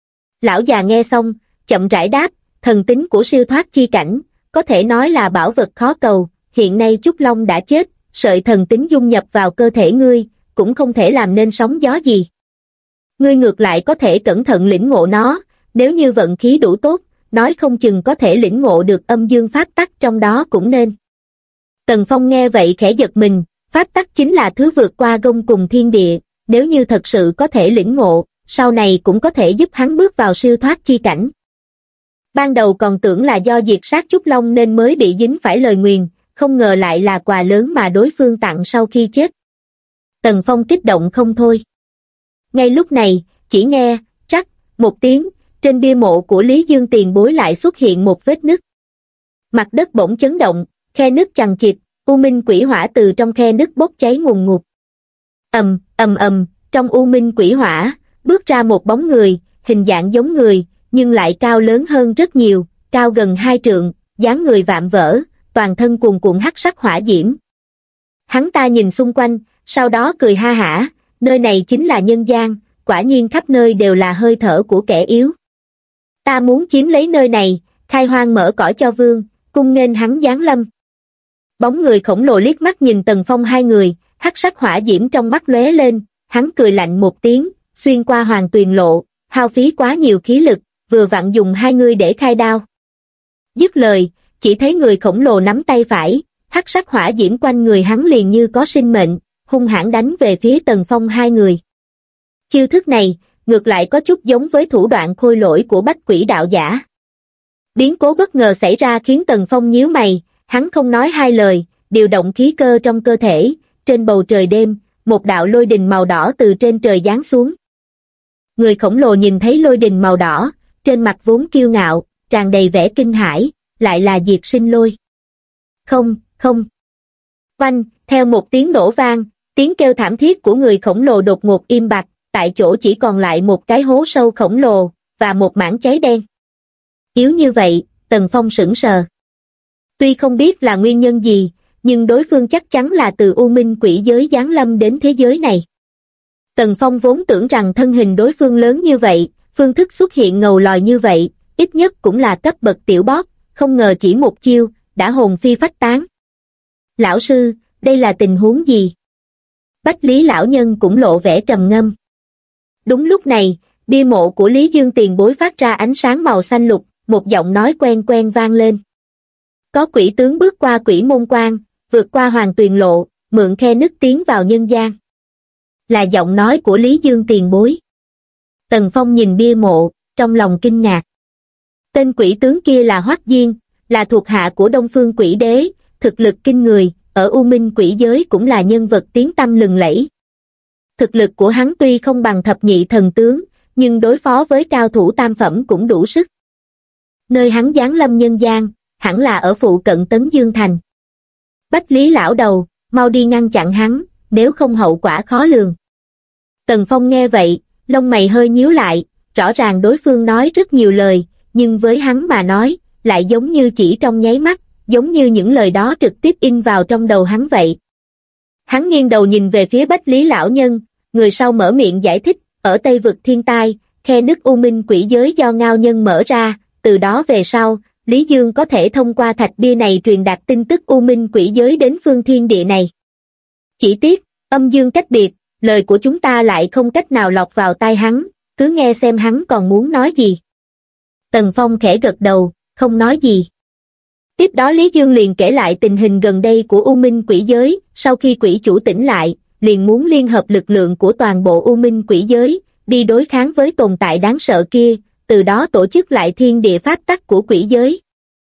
Lão già nghe xong, chậm rãi đáp, thần tính của siêu thoát chi cảnh, có thể nói là bảo vật khó cầu, hiện nay Trúc Long đã chết, sợi thần tính dung nhập vào cơ thể ngươi, cũng không thể làm nên sóng gió gì. Ngươi ngược lại có thể cẩn thận lĩnh ngộ nó, nếu như vận khí đủ tốt, nói không chừng có thể lĩnh ngộ được âm dương pháp tắc trong đó cũng nên. Tần Phong nghe vậy khẽ giật mình, pháp tắc chính là thứ vượt qua gông cùng thiên địa, nếu như thật sự có thể lĩnh ngộ, sau này cũng có thể giúp hắn bước vào siêu thoát chi cảnh. Ban đầu còn tưởng là do diệt sát Trúc Long nên mới bị dính phải lời nguyền, không ngờ lại là quà lớn mà đối phương tặng sau khi chết. Tần Phong kích động không thôi. Ngay lúc này, chỉ nghe, rắc, một tiếng, trên bia mộ của Lý Dương tiền bối lại xuất hiện một vết nứt. Mặt đất bỗng chấn động, khe nứt chằng chịt, u minh quỷ hỏa từ trong khe nứt bốc cháy ngùn ngụt. Ầm, ầm ầm, trong u minh quỷ hỏa, bước ra một bóng người, hình dạng giống người, nhưng lại cao lớn hơn rất nhiều, cao gần 2 trượng, dáng người vạm vỡ, toàn thân cuồn cuộn hắc sắc hỏa diễm. Hắn ta nhìn xung quanh, sau đó cười ha hả, nơi này chính là nhân gian, quả nhiên khắp nơi đều là hơi thở của kẻ yếu. Ta muốn chiếm lấy nơi này, khai hoang mở cõi cho vương, cung nghênh hắn giáng lâm. Bóng người khổng lồ liếc mắt nhìn Tần Phong hai người, hắc sắc hỏa diễm trong mắt lóe lên, hắn cười lạnh một tiếng, xuyên qua Hoàng Tuyền Lộ, hao phí quá nhiều khí lực, vừa vặn dùng hai người để khai đao. Dứt lời, chỉ thấy người khổng lồ nắm tay phải, hắc sắc hỏa diễm quanh người hắn liền như có sinh mệnh, hung hãn đánh về phía Tần Phong hai người. Chiêu thức này, ngược lại có chút giống với thủ đoạn khôi lỗi của Bách Quỷ đạo giả. Biến cố bất ngờ xảy ra khiến Tần Phong nhíu mày, hắn không nói hai lời, điều động khí cơ trong cơ thể, trên bầu trời đêm, một đạo lôi đình màu đỏ từ trên trời giáng xuống. Người khổng lồ nhìn thấy lôi đình màu đỏ, trên mặt vốn kiêu ngạo, tràn đầy vẻ kinh hãi, lại là Diệt Sinh Lôi. Không, không. Oanh, theo một tiếng nổ vang, tiếng kêu thảm thiết của người khổng lồ đột ngột im bặt, tại chỗ chỉ còn lại một cái hố sâu khổng lồ, và một mảng cháy đen. Yếu như vậy, Tần Phong sững sờ. Tuy không biết là nguyên nhân gì, nhưng đối phương chắc chắn là từ U Minh quỷ giới giáng lâm đến thế giới này. Tần Phong vốn tưởng rằng thân hình đối phương lớn như vậy, phương thức xuất hiện ngầu lòi như vậy, ít nhất cũng là cấp bậc tiểu boss, không ngờ chỉ một chiêu, đã hồn phi phách tán. Lão sư, đây là tình huống gì? Bách Lý lão nhân cũng lộ vẻ trầm ngâm. Đúng lúc này, bia mộ của Lý Dương tiền bối phát ra ánh sáng màu xanh lục, một giọng nói quen quen vang lên. Có quỷ tướng bước qua quỷ môn quan, vượt qua Hoàng Tuyền Lộ, mượn khe nứt tiến vào nhân gian. Là giọng nói của Lý Dương tiền bối. Tần Phong nhìn bia mộ, trong lòng kinh ngạc. Tên quỷ tướng kia là Hoắc Diên, là thuộc hạ của Đông Phương Quỷ Đế, thực lực kinh người, ở U Minh quỷ giới cũng là nhân vật tiếng tăm lừng lẫy. Thực lực của hắn tuy không bằng thập nhị thần tướng, nhưng đối phó với cao thủ tam phẩm cũng đủ sức. Nơi hắn giáng lâm nhân gian, hẳn là ở phụ cận Tấn Dương Thành. Bách Lý lão đầu, mau đi ngăn chặn hắn, nếu không hậu quả khó lường. Tần Phong nghe vậy, lông mày hơi nhíu lại, rõ ràng đối phương nói rất nhiều lời, nhưng với hắn mà nói, lại giống như chỉ trong nháy mắt, giống như những lời đó trực tiếp in vào trong đầu hắn vậy. Hắn nghiêng đầu nhìn về phía Bách Lý lão nhân, người sau mở miệng giải thích, ở Tây vực thiên tai, khe nứt U Minh quỷ giới do Ngao Nhân mở ra, từ đó về sau, Lý Dương có thể thông qua thạch bia này truyền đạt tin tức U Minh quỷ giới đến phương thiên địa này. Chỉ tiếc, âm dương cách biệt, lời của chúng ta lại không cách nào lọt vào tai hắn, cứ nghe xem hắn còn muốn nói gì. Tần Phong khẽ gật đầu, không nói gì. Tiếp đó Lý Dương liền kể lại tình hình gần đây của U Minh quỷ giới, sau khi quỷ chủ tỉnh lại, liền muốn liên hợp lực lượng của toàn bộ U Minh quỷ giới, đi đối kháng với tồn tại đáng sợ kia, từ đó tổ chức lại thiên địa pháp tắc của quỷ giới.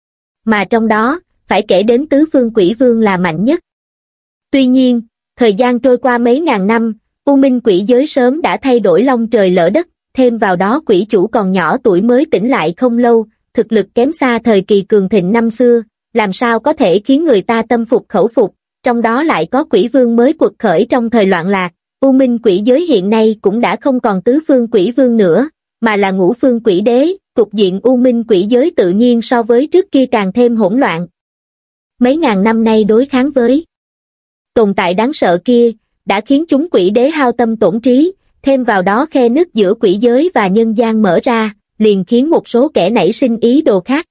Mà trong đó, phải kể đến tứ phương quỷ vương là mạnh nhất. Tuy nhiên, thời gian trôi qua mấy ngàn năm, U Minh quỷ giới sớm đã thay đổi long trời lỡ đất, thêm vào đó quỷ chủ còn nhỏ tuổi mới tỉnh lại không lâu, thực lực kém xa thời kỳ cường thịnh năm xưa, làm sao có thể khiến người ta tâm phục khẩu phục, trong đó lại có quỷ vương mới quật khởi trong thời loạn lạc. U Minh quỷ giới hiện nay cũng đã không còn tứ phương quỷ vương nữa, mà là ngũ phương quỷ đế, cục diện U Minh quỷ giới tự nhiên so với trước kia càng thêm hỗn loạn. Mấy ngàn năm nay đối kháng với tồn tại đáng sợ kia, đã khiến chúng quỷ đế hao tâm tổn trí, thêm vào đó khe nứt giữa quỷ giới và nhân gian mở ra, liền khiến một số kẻ nảy sinh ý đồ khác.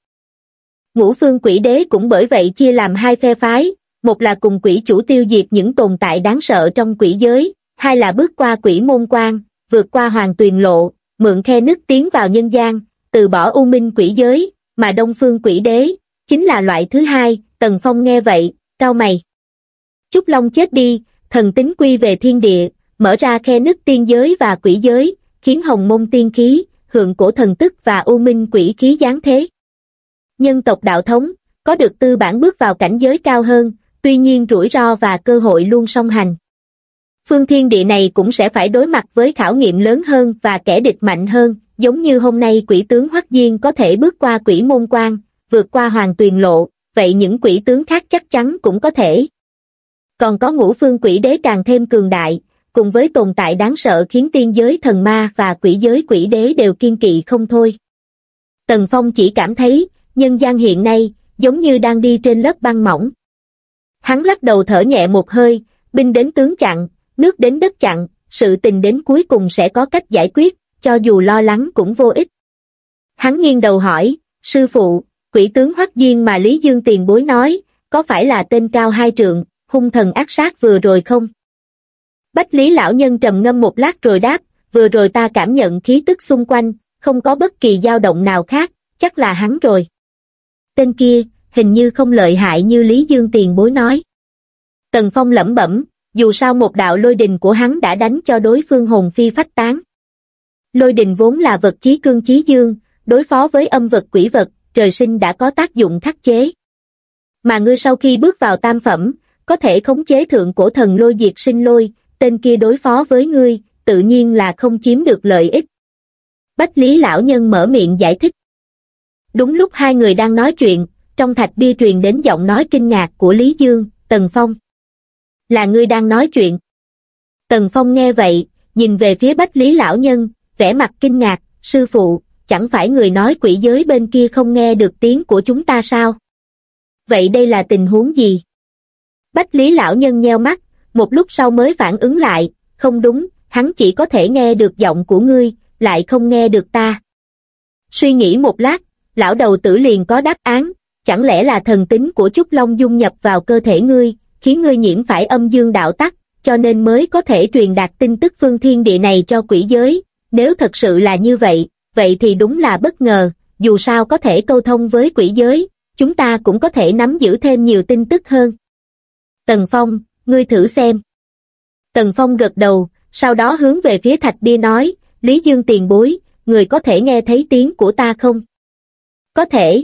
Ngũ phương quỷ đế cũng bởi vậy chia làm hai phe phái, một là cùng quỷ chủ tiêu diệt những tồn tại đáng sợ trong quỷ giới, hai là bước qua quỷ môn quan, vượt qua Hoàng Tuyền Lộ, mượn khe nứt tiến vào nhân gian, từ bỏ U Minh quỷ giới, mà Đông phương quỷ đế, chính là loại thứ hai. Tần Phong nghe vậy, cau mày. Trúc Long chết đi, thần tính quy về thiên địa, mở ra khe nứt tiên giới và quỷ giới, khiến hồng môn tiên khí, hượng cổ thần tức và u minh quỷ khí giáng thế. Nhân tộc đạo thống, có được tư bản bước vào cảnh giới cao hơn, tuy nhiên rủi ro và cơ hội luôn song hành. Phương thiên địa này cũng sẽ phải đối mặt với khảo nghiệm lớn hơn và kẻ địch mạnh hơn, giống như hôm nay quỷ tướng Hoắc Diên có thể bước qua quỷ môn quan, vượt qua hoàng tuyền lộ, vậy những quỷ tướng khác chắc chắn cũng có thể. Còn có ngũ phương quỷ đế càng thêm cường đại, cùng với tồn tại đáng sợ khiến tiên giới thần ma và quỷ giới quỷ đế đều kiêng kỵ không thôi. Tần Phong chỉ cảm thấy, nhân gian hiện nay, giống như đang đi trên lớp băng mỏng. Hắn lắc đầu thở nhẹ một hơi, binh đến tướng chặn, nước đến đất chặn, sự tình đến cuối cùng sẽ có cách giải quyết, cho dù lo lắng cũng vô ích. Hắn nghiêng đầu hỏi, sư phụ, quỷ tướng Hoắc Diên mà Lý Dương tiền bối nói, có phải là tên cao 2 trượng, hung thần ác sát vừa rồi không? Bách Lý lão nhân trầm ngâm một lát rồi đáp, vừa rồi ta cảm nhận khí tức xung quanh, không có bất kỳ dao động nào khác, chắc là hắn rồi. Tên kia, hình như không lợi hại như Lý Dương tiền bối nói. Tần Phong lẩm bẩm, dù sao một đạo lôi đình của hắn đã đánh cho đối phương hồn phi phách tán. Lôi đình vốn là vật chí cương chí dương, đối phó với âm vật quỷ vật, trời sinh đã có tác dụng khắc chế. Mà ngươi sau khi bước vào tam phẩm, có thể khống chế thượng cổ thần lôi diệt sinh lôi, tên kia đối phó với ngươi, tự nhiên là không chiếm được lợi ích. Bách Lý lão nhân mở miệng giải thích. Đúng lúc hai người đang nói chuyện, trong thạch bia truyền đến giọng nói kinh ngạc của Lý Dương, Tần Phong. Là ngươi đang nói chuyện. Tần Phong nghe vậy, nhìn về phía Bách Lý lão nhân, vẻ mặt kinh ngạc, sư phụ, chẳng phải người nói quỷ giới bên kia không nghe được tiếng của chúng ta sao? Vậy đây là tình huống gì? Bách Lý lão nhân nheo mắt, một lúc sau mới phản ứng lại, không đúng, hắn chỉ có thể nghe được giọng của ngươi, lại không nghe được ta. Suy nghĩ một lát, lão đầu tử liền có đáp án, chẳng lẽ là thần tính của Trúc Long dung nhập vào cơ thể ngươi, khiến ngươi nhiễm phải âm dương đạo tắc, cho nên mới có thể truyền đạt tin tức phương thiên địa này cho quỷ giới. Nếu thật sự là như vậy, vậy thì đúng là bất ngờ, dù sao có thể câu thông với quỷ giới, chúng ta cũng có thể nắm giữ thêm nhiều tin tức hơn. Tần Phong, ngươi thử xem. Tần Phong gật đầu, sau đó hướng về phía thạch bia nói, Lý Dương tiền bối, người có thể nghe thấy tiếng của ta không? Có thể.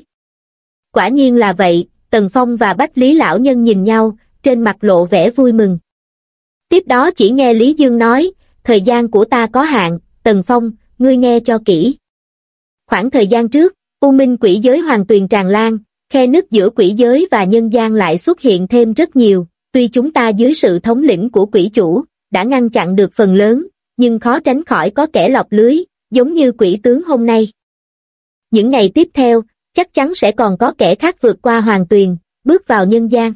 Quả nhiên là vậy, Tần Phong và Bách Lý lão nhân nhìn nhau, trên mặt lộ vẻ vui mừng. Tiếp đó chỉ nghe Lý Dương nói, thời gian của ta có hạn, Tần Phong, ngươi nghe cho kỹ. Khoảng thời gian trước, U Minh quỷ giới hoàng tuyền tràn lan, khe nứt giữa quỷ giới và nhân gian lại xuất hiện thêm rất nhiều, tuy chúng ta dưới sự thống lĩnh của quỷ chủ, đã ngăn chặn được phần lớn, nhưng khó tránh khỏi có kẻ lọt lưới, giống như quỷ tướng hôm nay. Những ngày tiếp theo, chắc chắn sẽ còn có kẻ khác vượt qua hoàng tuyền, bước vào nhân gian.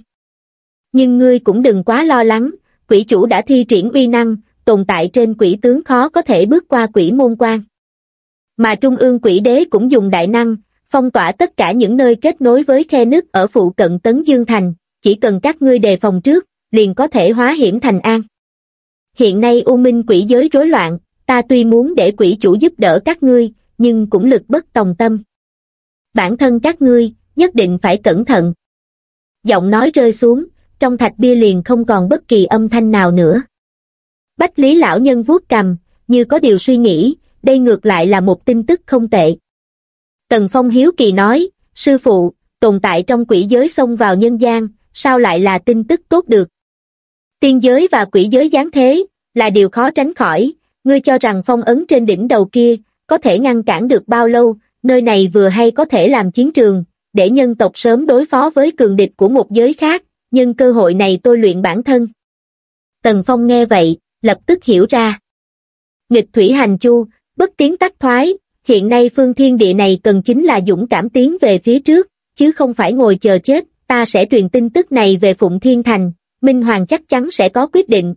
Nhưng ngươi cũng đừng quá lo lắng, quỷ chủ đã thi triển uy năng, tồn tại trên quỷ tướng khó có thể bước qua quỷ môn quan. Mà Trung ương quỷ đế cũng dùng đại năng, phong tỏa tất cả những nơi kết nối với khe nứt ở phụ cận Tấn Dương Thành, chỉ cần các ngươi đề phòng trước, liền có thể hóa hiểm thành an. Hiện nay U Minh quỷ giới rối loạn, ta tuy muốn để quỷ chủ giúp đỡ các ngươi, nhưng cũng lực bất tòng tâm. Bản thân các ngươi, nhất định phải cẩn thận. Giọng nói rơi xuống, trong thạch bia liền không còn bất kỳ âm thanh nào nữa. Bách Lý lão nhân vuốt cằm, như có điều suy nghĩ, đây ngược lại là một tin tức không tệ. Tần Phong hiếu kỳ nói, sư phụ, tồn tại trong quỷ giới xông vào nhân gian, sao lại là tin tức tốt được? Tiên giới và quỷ giới giáng thế, là điều khó tránh khỏi, ngươi cho rằng phong ấn trên đỉnh đầu kia, có thể ngăn cản được bao lâu, nơi này vừa hay có thể làm chiến trường, để nhân tộc sớm đối phó với cường địch của một giới khác, nhân cơ hội này tôi luyện bản thân. Tần Phong nghe vậy, lập tức hiểu ra. Nghịch thủy hành chu, bất tiến tắc thoái, hiện nay phương thiên địa này cần chính là dũng cảm tiến về phía trước, chứ không phải ngồi chờ chết, ta sẽ truyền tin tức này về Phụng Thiên Thành, Minh Hoàng chắc chắn sẽ có quyết định.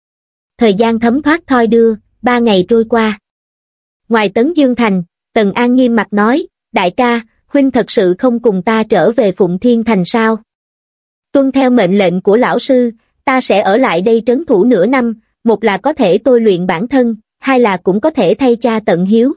Thời gian thấm thoát thoi đưa, 3 ngày trôi qua. Ngoài Tấn Dương Thành, Tần An nghiêm mặt nói, đại ca, huynh thật sự không cùng ta trở về Phụng Thiên Thành sao? Tuân theo mệnh lệnh của lão sư, ta sẽ ở lại đây trấn thủ nửa năm, một là có thể tôi luyện bản thân, hai là cũng có thể thay cha tận hiếu.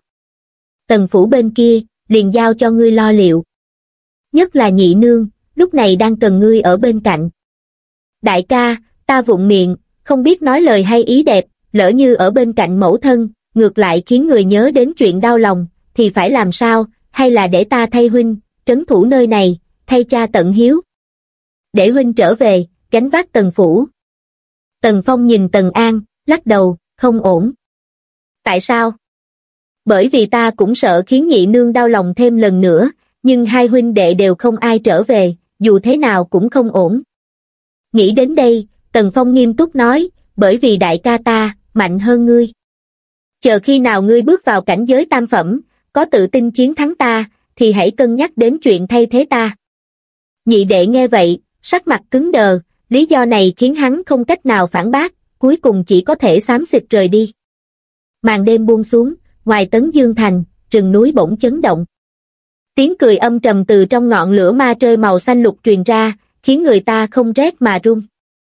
Tần phủ bên kia, liền giao cho ngươi lo liệu. Nhất là nhị nương, lúc này đang cần ngươi ở bên cạnh. Đại ca, ta vụng miệng, không biết nói lời hay ý đẹp, lỡ như ở bên cạnh mẫu thân, ngược lại khiến người nhớ đến chuyện đau lòng, thì phải làm sao, hay là để ta thay huynh, trấn thủ nơi này, thay cha tận hiếu. Để huynh trở về, gánh vác Tần phủ. Tần Phong nhìn Tần An, lắc đầu, không ổn. Tại sao? Bởi vì ta cũng sợ khiến nhị nương đau lòng thêm lần nữa, nhưng hai huynh đệ đều không ai trở về, dù thế nào cũng không ổn. Nghĩ đến đây, Tần Phong nghiêm túc nói, bởi vì đại ca ta, mạnh hơn ngươi. Chờ khi nào ngươi bước vào cảnh giới tam phẩm, có tự tin chiến thắng ta, thì hãy cân nhắc đến chuyện thay thế ta. Nhị đệ nghe vậy, sắc mặt cứng đờ, lý do này khiến hắn không cách nào phản bác, cuối cùng chỉ có thể xám xịt rời đi. Màn đêm buông xuống, ngoài Tấn Dương Thành, rừng núi bỗng chấn động. Tiếng cười âm trầm từ trong ngọn lửa ma trơi màu xanh lục truyền ra, khiến người ta không rét mà run.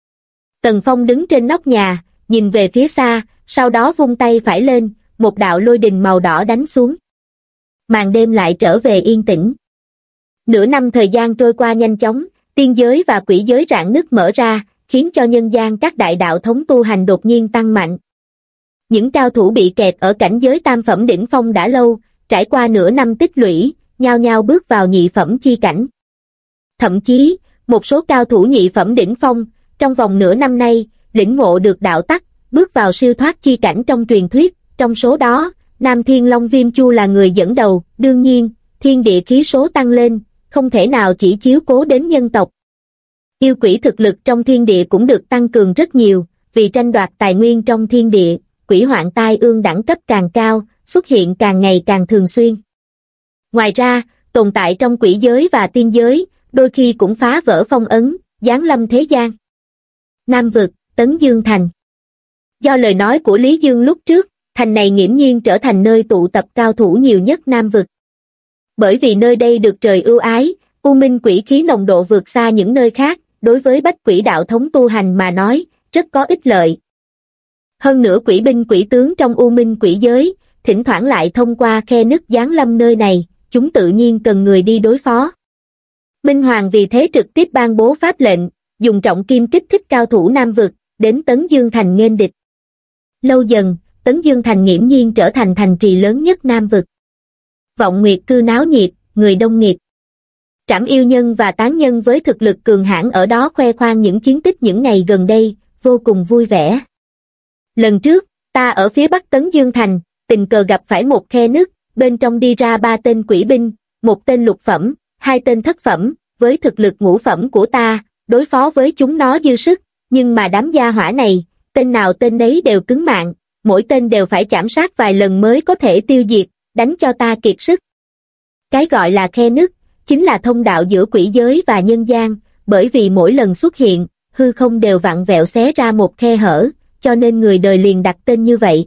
Tần Phong đứng trên nóc nhà, nhìn về phía xa, sau đó vung tay phải lên, một đạo lôi đình màu đỏ đánh xuống. Màn đêm lại trở về yên tĩnh. Nửa năm thời gian trôi qua nhanh chóng, tiên giới và quỷ giới rạn nứt mở ra, khiến cho nhân gian các đại đạo thống tu hành đột nhiên tăng mạnh. Những cao thủ bị kẹt ở cảnh giới tam phẩm đỉnh phong đã lâu, trải qua nửa năm tích lũy, nhao nhao bước vào nhị phẩm chi cảnh. Thậm chí, một số cao thủ nhị phẩm đỉnh phong, trong vòng nửa năm nay, lĩnh ngộ được đạo tắc, bước vào siêu thoát chi cảnh trong truyền thuyết, trong số đó, Nam Thiên Long Viêm Chu là người dẫn đầu, đương nhiên, thiên địa khí số tăng lên, không thể nào chỉ chiếu cố đến nhân tộc. Yêu quỷ thực lực trong thiên địa cũng được tăng cường rất nhiều, vì tranh đoạt tài nguyên trong thiên địa, quỷ hoạn tai ương đẳng cấp càng cao, xuất hiện càng ngày càng thường xuyên. Ngoài ra, tồn tại trong quỷ giới và tiên giới, đôi khi cũng phá vỡ phong ấn, giáng lâm thế gian. Nam vực, Tấn Dương Thành. Do lời nói của Lý Dương lúc trước, thành này nghiễm nhiên trở thành nơi tụ tập cao thủ nhiều nhất Nam vực. Bởi vì nơi đây được trời ưu ái, u minh quỷ khí nồng độ vượt xa những nơi khác, đối với bách quỷ đạo thống tu hành mà nói, rất có ích lợi. Hơn nữa quỷ binh quỷ tướng trong u minh quỷ giới, thỉnh thoảng lại thông qua khe nứt giáng lâm nơi này, chúng tự nhiên cần người đi đối phó. Minh Hoàng vì thế trực tiếp ban bố pháp lệnh, dùng trọng kim kích thích cao thủ Nam vực, đến Tấn Dương Thành nghênh địch. Lâu dần, Tấn Dương Thành nghiễm nhiên trở thành thành trì lớn nhất Nam vực. Vọng Nguyệt cư náo nhiệt, người đông nghịt. Trảm yêu nhân và tán nhân với thực lực cường hãn ở đó khoe khoang những chiến tích những ngày gần đây, vô cùng vui vẻ. Lần trước, ta ở phía bắc Tấn Dương Thành, tình cờ gặp phải một khe nứt, bên trong đi ra 3 tên quỷ binh, một tên lục phẩm, 2 tên thất phẩm, với thực lực ngũ phẩm của ta, đối phó với chúng nó dư sức, nhưng mà đám gia hỏa này, tên nào tên nấy đều cứng mạng, mỗi tên đều phải chảm sát vài lần mới có thể tiêu diệt, đánh cho ta kiệt sức. Cái gọi là khe nứt, chính là thông đạo giữa quỷ giới và nhân gian, bởi vì mỗi lần xuất hiện, hư không đều vặn vẹo xé ra một khe hở, cho nên người đời liền đặt tên như vậy.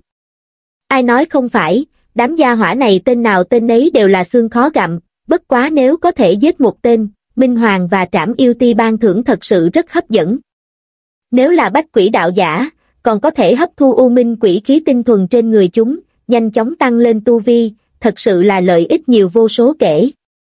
Ai nói không phải, đám gia hỏa này tên nào tên nấy đều là xương khó gặm, bất quá nếu có thể giết một tên, Minh Hoàng và Trảm Yêu Ti ban thưởng thật sự rất hấp dẫn. Nếu là bách quỷ đạo giả, còn có thể hấp thu u minh quỷ khí tinh thuần trên người chúng, nhanh chóng tăng lên tu vi, thật sự là lợi ích nhiều vô số kể.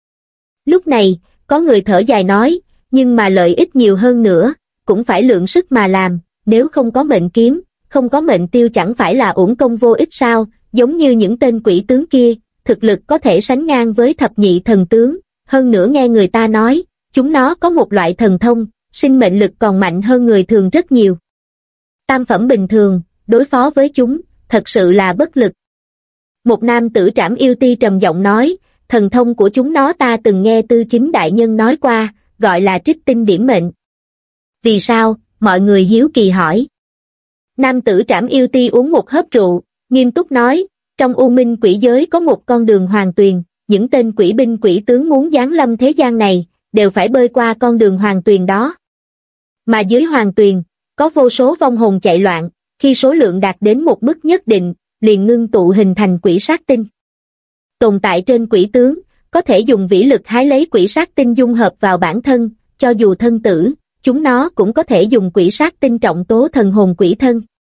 Lúc này, có người thở dài nói, nhưng mà lợi ích nhiều hơn nữa, cũng phải lượng sức mà làm, nếu không có mệnh kiếm, không có mệnh tiêu chẳng phải là uổng công vô ích sao, giống như những tên quỷ tướng kia, thực lực có thể sánh ngang với thập nhị thần tướng, hơn nữa nghe người ta nói, chúng nó có một loại thần thông, sinh mệnh lực còn mạnh hơn người thường rất nhiều. Tam phẩm bình thường, đối phó với chúng, thật sự là bất lực. Một nam tử Trảm Yêu Ti trầm giọng nói, thần thông của chúng nó ta từng nghe Tư Chính đại nhân nói qua, gọi là trích tinh điểm mệnh. Vì sao? Mọi người hiếu kỳ hỏi. Nam tử Trảm Yêu Ti uống một hớp rượu, nghiêm túc nói, trong u minh quỷ giới có một con đường hoàng tuyền, những tên quỷ binh quỷ tướng muốn giáng lâm thế gian này, đều phải bơi qua con đường hoàng tuyền đó. Mà dưới hoàng tuyền, có vô số vong hồn chạy loạn, khi số lượng đạt đến một mức nhất định, liền ngưng tụ hình thành quỷ sát tinh. Tồn tại trên quỷ tướng, có thể dùng vĩ lực hái lấy quỷ sát tinh dung hợp vào bản thân, cho dù thân tử, chúng nó cũng có thể dùng quỷ sát tinh trọng tố thần hồn quỷ thân.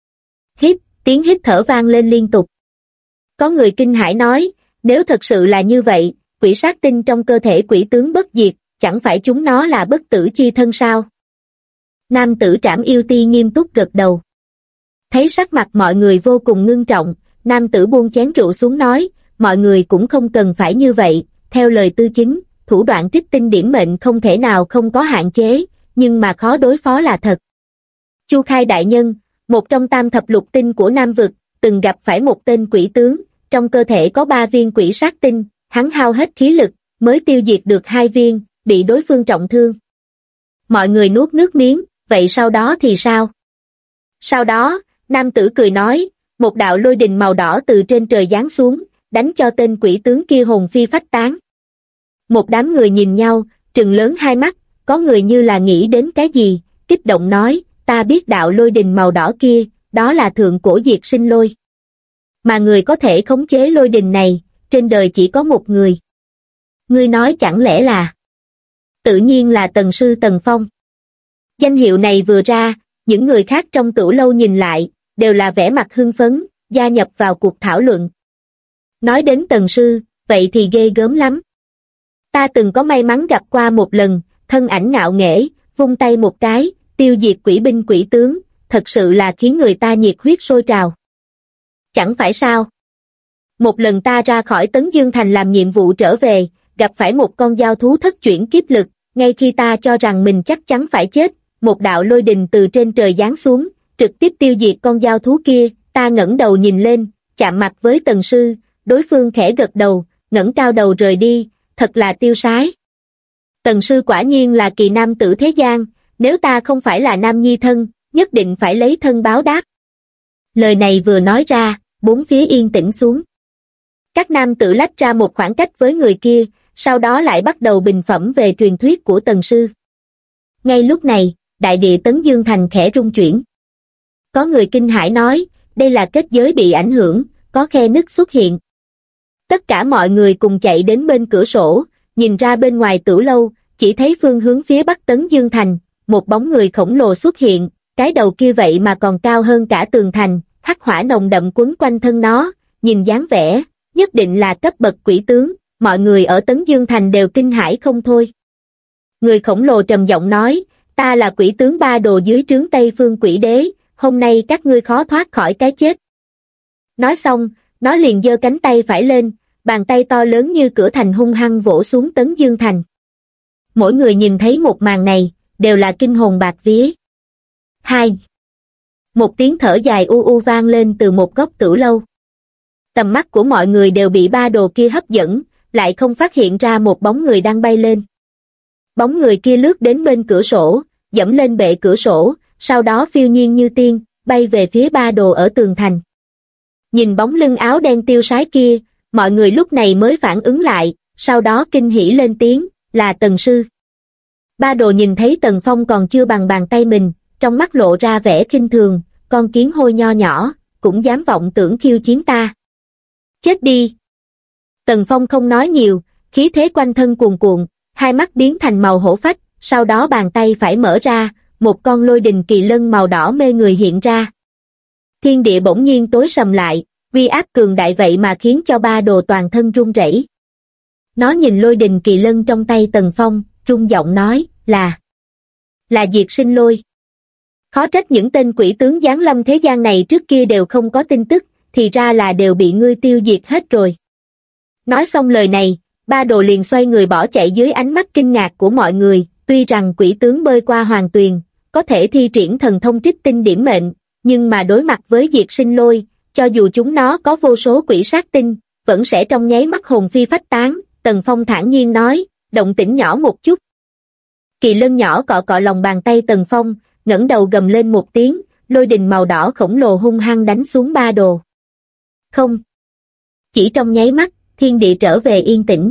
Tiếng hít thở vang lên liên tục. Có người kinh hãi nói, nếu thật sự là như vậy, quỷ sát tinh trong cơ thể quỷ tướng bất diệt, chẳng phải chúng nó là bất tử chi thân sao? Nam tử Trảm Yêu Ti nghiêm túc gật đầu. Thấy sắc mặt mọi người vô cùng ngưng trọng, nam tử buông chén rượu xuống nói, mọi người cũng không cần phải như vậy, theo lời tư chính, thủ đoạn trích tinh điểm mệnh không thể nào không có hạn chế, nhưng mà khó đối phó là thật. Chu Khai đại nhân, một trong tam thập lục tinh của Nam Vực, từng gặp phải một tên quỷ tướng, trong cơ thể có 3 viên quỷ sát tinh, hắn hao hết khí lực, mới tiêu diệt được 2 viên, bị đối phương trọng thương. Mọi người nuốt nước miếng, vậy sau đó thì sao? Sau đó, nam tử cười nói, một đạo lôi đình màu đỏ từ trên trời giáng xuống, đánh cho tên quỷ tướng kia hồn phi phách tán. Một đám người nhìn nhau, trừng lớn hai mắt, có người như là nghĩ đến cái gì, kích động nói, ta biết đạo lôi đình màu đỏ kia, đó là thượng cổ diệt sinh lôi. Mà người có thể khống chế lôi đình này, trên đời chỉ có một người. Ngươi nói chẳng lẽ là... Tự nhiên là Tần sư Tần Phong. Danh hiệu này vừa ra, những người khác trong Tửu lâu nhìn lại, đều là vẻ mặt hưng phấn, gia nhập vào cuộc thảo luận. Nói đến Tần sư, vậy thì ghê gớm lắm. Ta từng có may mắn gặp qua một lần, thân ảnh ngạo nghễ, vung tay một cái, tiêu diệt quỷ binh quỷ tướng, thật sự là khiến người ta nhiệt huyết sôi trào. Chẳng phải sao? Một lần ta ra khỏi Tấn Dương Thành làm nhiệm vụ trở về, gặp phải một con dao thú thất chuyển kiếp lực, ngay khi ta cho rằng mình chắc chắn phải chết, một đạo lôi đình từ trên trời giáng xuống, trực tiếp tiêu diệt con dao thú kia, ta ngẩng đầu nhìn lên, chạm mặt với Tần sư, đối phương khẽ gật đầu, ngẩng cao đầu rời đi, thật là tiêu sái. Tần sư quả nhiên là kỳ nam tử thế gian, nếu ta không phải là nam nhi thân, nhất định phải lấy thân báo đáp. Lời này vừa nói ra, bốn phía yên tĩnh xuống. Các nam tử lách ra một khoảng cách với người kia, sau đó lại bắt đầu bình phẩm về truyền thuyết của Tần sư. Ngay lúc này, đại địa Tấn Dương Thành khẽ rung chuyển. Có người kinh hãi nói, đây là kết giới bị ảnh hưởng, có khe nứt xuất hiện. Tất cả mọi người cùng chạy đến bên cửa sổ, nhìn ra bên ngoài Tửu lâu, chỉ thấy phương hướng phía bắc Tấn Dương Thành, một bóng người khổng lồ xuất hiện, cái đầu kia vậy mà còn cao hơn cả tường thành, hắc hỏa nồng đậm quấn quanh thân nó, nhìn dáng vẻ, nhất định là cấp bậc quỷ tướng, mọi người ở Tấn Dương Thành đều kinh hãi không thôi. Người khổng lồ trầm giọng nói, ta là quỷ tướng Ba Đồ dưới trướng Tây Phương Quỷ Đế, hôm nay các ngươi khó thoát khỏi cái chết. Nói xong, nó liền giơ cánh tay phải lên, bàn tay to lớn như cửa thành hung hăng vỗ xuống Tấn Dương Thành. Mỗi người nhìn thấy một màn này, đều là kinh hồn bạt vía. 2. Một tiếng thở dài u u vang lên từ một góc Tửu lâu. Tầm mắt của mọi người đều bị Ba Đồ kia hấp dẫn, lại không phát hiện ra một bóng người đang bay lên. Bóng người kia lướt đến bên cửa sổ, dẫm lên bệ cửa sổ, sau đó phiêu nhiên như tiên, bay về phía Ba Đồ ở tường thành. Nhìn bóng lưng áo đen tiêu sái kia, mọi người lúc này mới phản ứng lại, sau đó kinh hỉ lên tiếng, là Tần sư. Ba Đồ nhìn thấy Tần Phong còn chưa bằng bàn tay mình, trong mắt lộ ra vẻ khinh thường, con kiến hôi nho nhỏ, cũng dám vọng tưởng khiêu chiến ta. Chết đi! Tần Phong không nói nhiều, khí thế quanh thân cuồn cuộn, hai mắt biến thành màu hổ phách, sau đó bàn tay phải mở ra, một con lôi đình kỳ lân màu đỏ mê người hiện ra. Thiên địa bỗng nhiên tối sầm lại, uy áp cường đại vậy mà khiến cho Ba Đồ toàn thân run rẩy. Nó nhìn lôi đình kỳ lân trong tay Tần Phong, rung giọng nói, là diệt sinh lôi. Khó trách những tên quỷ tướng giáng lâm thế gian này trước kia đều không có tin tức, thì ra là đều bị ngươi tiêu diệt hết rồi. Nói xong lời này, Ba Đồ liền xoay người bỏ chạy dưới ánh mắt kinh ngạc của mọi người, tuy rằng quỷ tướng bơi qua hoàng tuyền, có thể thi triển thần thông trích tinh điểm mệnh, nhưng mà đối mặt với diệt sinh lôi, cho dù chúng nó có vô số quỷ sát tinh, vẫn sẽ trong nháy mắt hồn phi phách tán. Tần Phong thản nhiên nói, động tĩnh nhỏ một chút. Kỳ lân nhỏ cọ cọ lòng bàn tay Tần Phong, ngẩng đầu gầm lên một tiếng, lôi đình màu đỏ khổng lồ hung hăng đánh xuống Ba Đồ. Không. Chỉ trong nháy mắt, thiên địa trở về yên tĩnh.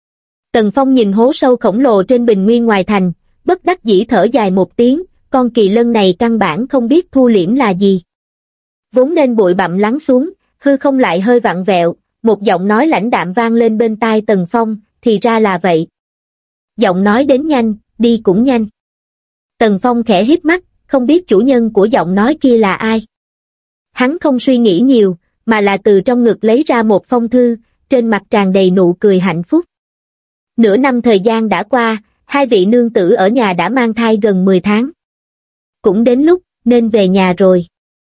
Tần Phong nhìn hố sâu khổng lồ trên bình nguyên ngoài thành, bất đắc dĩ thở dài một tiếng, con kỳ lân này căn bản không biết thu liễm là gì. Vốn nên bụi bặm lắng xuống, hư không lại hơi vặn vẹo, một giọng nói lãnh đạm vang lên bên tai Tần Phong, thì ra là vậy. Giọng nói đến nhanh, đi cũng nhanh. Tần Phong khẽ híp mắt, không biết chủ nhân của giọng nói kia là ai. Hắn không suy nghĩ nhiều, mà là từ trong ngực lấy ra một phong thư, trên mặt tràn đầy nụ cười hạnh phúc. Nửa năm thời gian đã qua, hai vị nương tử ở nhà đã mang thai gần 10 tháng. Cũng đến lúc, nên về nhà rồi.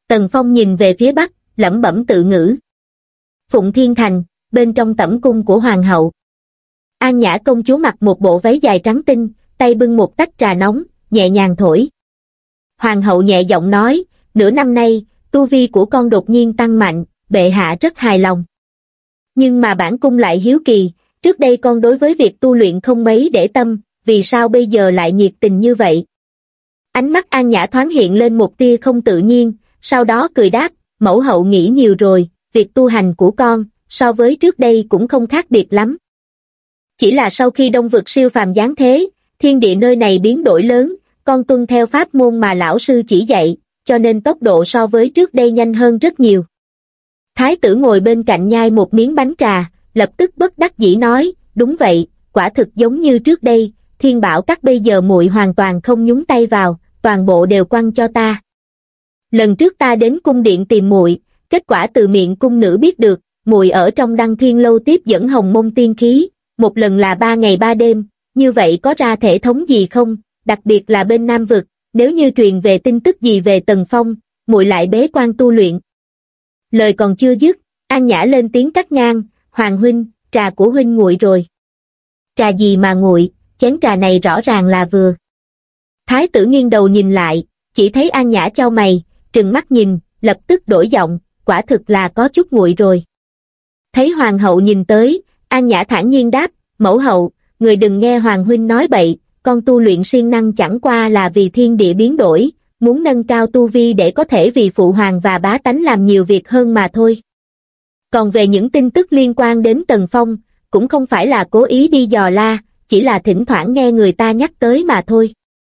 Tần Phong nhìn về phía bắc, lẩm bẩm tự ngữ. Phụng Thiên Thành, bên trong tẩm cung của hoàng hậu. An Nhã công chúa mặc một bộ váy dài trắng tinh, tay bưng một tách trà nóng, nhẹ nhàng thổi. Hoàng hậu nhẹ giọng nói, nửa năm nay, tu vi của con đột nhiên tăng mạnh, bệ hạ rất hài lòng. Nhưng mà bản cung lại hiếu kỳ, trước đây con đối với việc tu luyện không mấy để tâm, vì sao bây giờ lại nhiệt tình như vậy? Ánh mắt An Nhã thoáng hiện lên một tia không tự nhiên, sau đó cười đáp, mẫu hậu nghĩ nhiều rồi, việc tu hành của con, so với trước đây cũng không khác biệt lắm. Chỉ là sau khi Đông Vực siêu phàm giáng thế, thiên địa nơi này biến đổi lớn, con tuân theo pháp môn mà lão sư chỉ dạy, cho nên tốc độ so với trước đây nhanh hơn rất nhiều. Thái tử ngồi bên cạnh nhai một miếng bánh trà, lập tức bất đắc dĩ nói, đúng vậy, quả thực giống như trước đây, Thiên Bảo Các bây giờ muội hoàn toàn không nhúng tay vào, toàn bộ đều quăng cho ta. Lần trước ta đến cung điện tìm muội, kết quả từ miệng cung nữ biết được, muội ở trong Đăng Thiên Lâu tiếp dẫn Hồng Mông tiên khí, một lần là 3 ngày 3 đêm, như vậy có ra thể thống gì không, đặc biệt là bên Nam Vực, nếu như truyền về tin tức gì về Tần Phong, muội lại bế quan tu luyện. Lời còn chưa dứt, An Nhã lên tiếng cắt ngang, Hoàng huynh, trà của huynh nguội rồi. Trà gì mà nguội, chén trà này rõ ràng là vừa. Thái tử nghiêng đầu nhìn lại, chỉ thấy An Nhã chau mày, trừng mắt nhìn, lập tức đổi giọng, quả thực là có chút nguội rồi. Thấy hoàng hậu nhìn tới, An Nhã thản nhiên đáp, mẫu hậu, người đừng nghe Hoàng huynh nói bậy, con tu luyện siêng năng chẳng qua là vì thiên địa biến đổi, muốn nâng cao tu vi để có thể vì phụ hoàng và bá tánh làm nhiều việc hơn mà thôi. Còn về những tin tức liên quan đến Tần Phong, cũng không phải là cố ý đi dò la, chỉ là thỉnh thoảng nghe người ta nhắc tới mà thôi.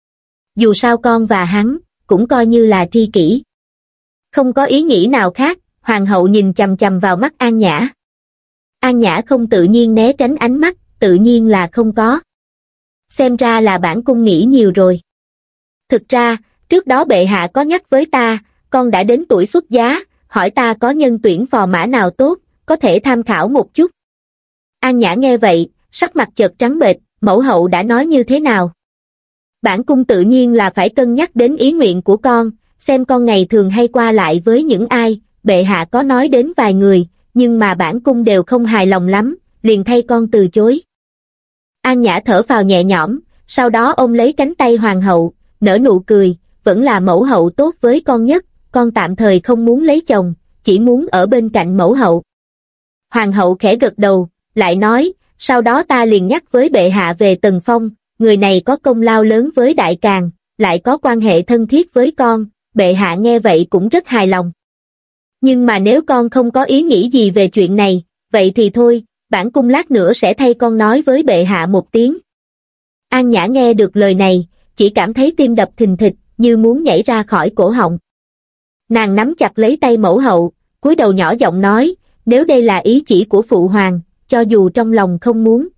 Dù sao con và hắn, cũng coi như là tri kỷ. Không có ý nghĩ nào khác, hoàng hậu nhìn chằm chằm vào mắt An Nhã. An Nhã không tự nhiên né tránh ánh mắt, tự nhiên là không có. Xem ra là bản cung nghĩ nhiều rồi. Thực ra, trước đó bệ hạ có nhắc với ta, con đã đến tuổi xuất giá, hỏi ta có nhân tuyển phò mã nào tốt, có thể tham khảo một chút. An Nhã nghe vậy, sắc mặt chợt trắng bệch, mẫu hậu đã nói như thế nào? Bản cung tự nhiên là phải cân nhắc đến ý nguyện của con, xem con ngày thường hay qua lại với những ai, bệ hạ có nói đến vài người, nhưng mà bản cung đều không hài lòng lắm, liền thay con từ chối. An Nhã thở phào nhẹ nhõm, sau đó ôm lấy cánh tay hoàng hậu, nở nụ cười, vẫn là mẫu hậu tốt với con nhất, con tạm thời không muốn lấy chồng, chỉ muốn ở bên cạnh mẫu hậu. Hoàng hậu khẽ gật đầu, lại nói, sau đó ta liền nhắc với bệ hạ về Tần Phong, người này có công lao lớn với Đại Càn, lại có quan hệ thân thiết với con, bệ hạ nghe vậy cũng rất hài lòng. Nhưng mà nếu con không có ý nghĩ gì về chuyện này, vậy thì thôi, bản cung lát nữa sẽ thay con nói với bệ hạ một tiếng. An Nhã nghe được lời này, chỉ cảm thấy tim đập thình thịch, như muốn nhảy ra khỏi cổ họng. Nàng nắm chặt lấy tay mẫu hậu, cúi đầu nhỏ giọng nói, nếu đây là ý chỉ của phụ hoàng, cho dù trong lòng không muốn,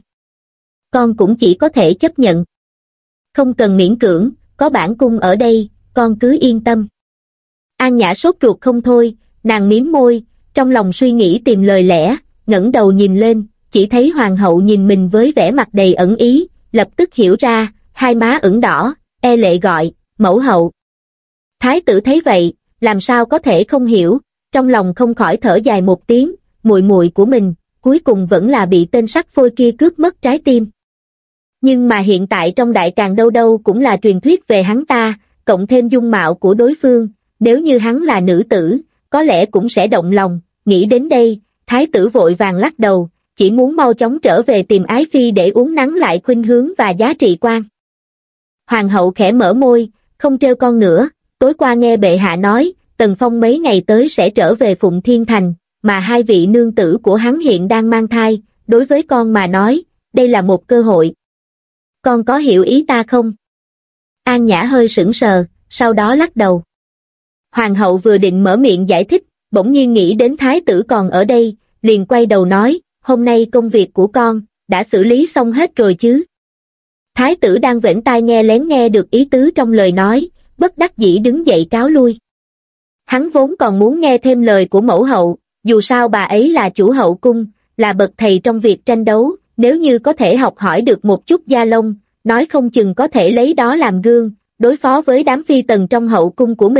con cũng chỉ có thể chấp nhận. Không cần miễn cưỡng, có bản cung ở đây, con cứ yên tâm. An Nhã sốt ruột không thôi, nàng mím môi, trong lòng suy nghĩ tìm lời lẽ, ngẩng đầu nhìn lên, chỉ thấy hoàng hậu nhìn mình với vẻ mặt đầy ẩn ý, lập tức hiểu ra, hai má ửng đỏ, e lệ gọi, mẫu hậu. Thái tử thấy vậy, làm sao có thể không hiểu, trong lòng không khỏi thở dài một tiếng, muội muội của mình, cuối cùng vẫn là bị tên sắc phôi kia cướp mất trái tim. Nhưng mà hiện tại trong Đại Càn đâu đâu cũng là truyền thuyết về hắn ta, cộng thêm dung mạo của đối phương, nếu như hắn là nữ tử, có lẽ cũng sẽ động lòng, nghĩ đến đây, thái tử vội vàng lắc đầu, chỉ muốn mau chóng trở về tìm ái phi để uốn nắn lại khuynh hướng và giá trị quan. Hoàng hậu khẽ mở môi, không trêu con nữa, tối qua nghe bệ hạ nói, Tần Phong mấy ngày tới sẽ trở về Phụng Thiên Thành, mà hai vị nương tử của hắn hiện đang mang thai, đối với con mà nói, đây là một cơ hội. Con có hiểu ý ta không? An Nhã hơi sững sờ, sau đó lắc đầu. Hoàng hậu vừa định mở miệng giải thích, bỗng nhiên nghĩ đến thái tử còn ở đây, liền quay đầu nói, hôm nay công việc của con, đã xử lý xong hết rồi chứ? Thái tử đang vểnh tai nghe lén nghe được ý tứ trong lời nói, bất đắc dĩ đứng dậy cáo lui. Hắn vốn còn muốn nghe thêm lời của mẫu hậu, dù sao bà ấy là chủ hậu cung, là bậc thầy trong việc tranh đấu, nếu như có thể học hỏi được một chút gia lông, nói không chừng có thể lấy đó làm gương, đối phó với đám phi tần trong hậu cung của mình,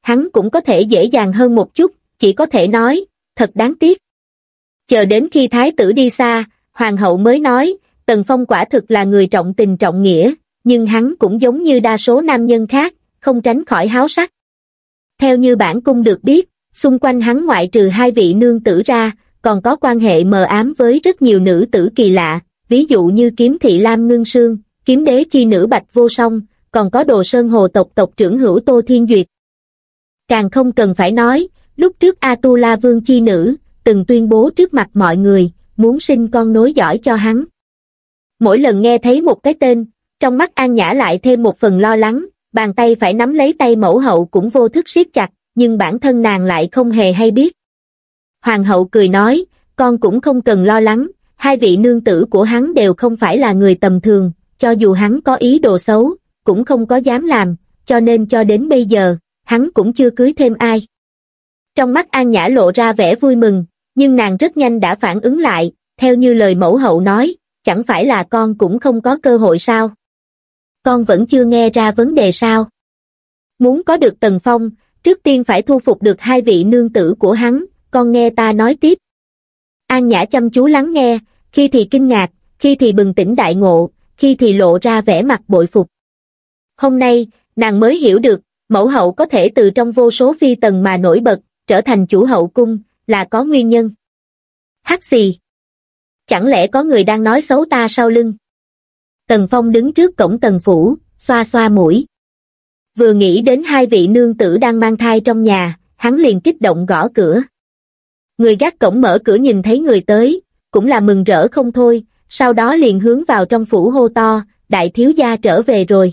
hắn cũng có thể dễ dàng hơn một chút, chỉ có thể nói, thật đáng tiếc. Chờ đến khi thái tử đi xa, hoàng hậu mới nói, Tần Phong quả thực là người trọng tình trọng nghĩa, nhưng hắn cũng giống như đa số nam nhân khác, không tránh khỏi háo sắc. Theo như bản cung được biết, xung quanh hắn ngoại trừ hai vị nương tử ra, còn có quan hệ mờ ám với rất nhiều nữ tử kỳ lạ, ví dụ như kiếm thị Lam Ngưng Sương, kiếm đế chi nữ Bạch Vô Song, còn có Đồ Sơn Hồ tộc tộc trưởng Hữu Tô Thiên Duyệt. Càng không cần phải nói, lúc trước A-tu-la vương chi nữ, từng tuyên bố trước mặt mọi người, muốn sinh con nối dõi cho hắn. Mỗi lần nghe thấy một cái tên, trong mắt An Nhã lại thêm một phần lo lắng, bàn tay phải nắm lấy tay mẫu hậu cũng vô thức siết chặt, nhưng bản thân nàng lại không hề hay biết. Hoàng hậu cười nói, con cũng không cần lo lắng, hai vị nương tử của hắn đều không phải là người tầm thường, cho dù hắn có ý đồ xấu, cũng không có dám làm, cho nên cho đến bây giờ, hắn cũng chưa cưới thêm ai. Trong mắt An Nhã lộ ra vẻ vui mừng, nhưng nàng rất nhanh đã phản ứng lại, theo như lời mẫu hậu nói, chẳng phải là con cũng không có cơ hội sao? Con vẫn chưa nghe ra vấn đề sao? Muốn có được Tần Phong, trước tiên phải thu phục được hai vị nương tử của hắn, con nghe ta nói tiếp. An Nhã chăm chú lắng nghe, khi thì kinh ngạc, khi thì bừng tỉnh đại ngộ, khi thì lộ ra vẻ mặt bội phục. Hôm nay, nàng mới hiểu được, mẫu hậu có thể từ trong vô số phi tần mà nổi bật, trở thành chủ hậu cung, là có nguyên nhân. Hắc xì. Chẳng lẽ có người đang nói xấu ta sau lưng? Tần Phong đứng trước cổng Tần phủ, xoa xoa mũi. Vừa nghĩ đến hai vị nương tử đang mang thai trong nhà, hắn liền kích động gõ cửa. Người gác cổng mở cửa nhìn thấy người tới, cũng là mừng rỡ không thôi, sau đó liền hướng vào trong phủ hô to, đại thiếu gia trở về rồi.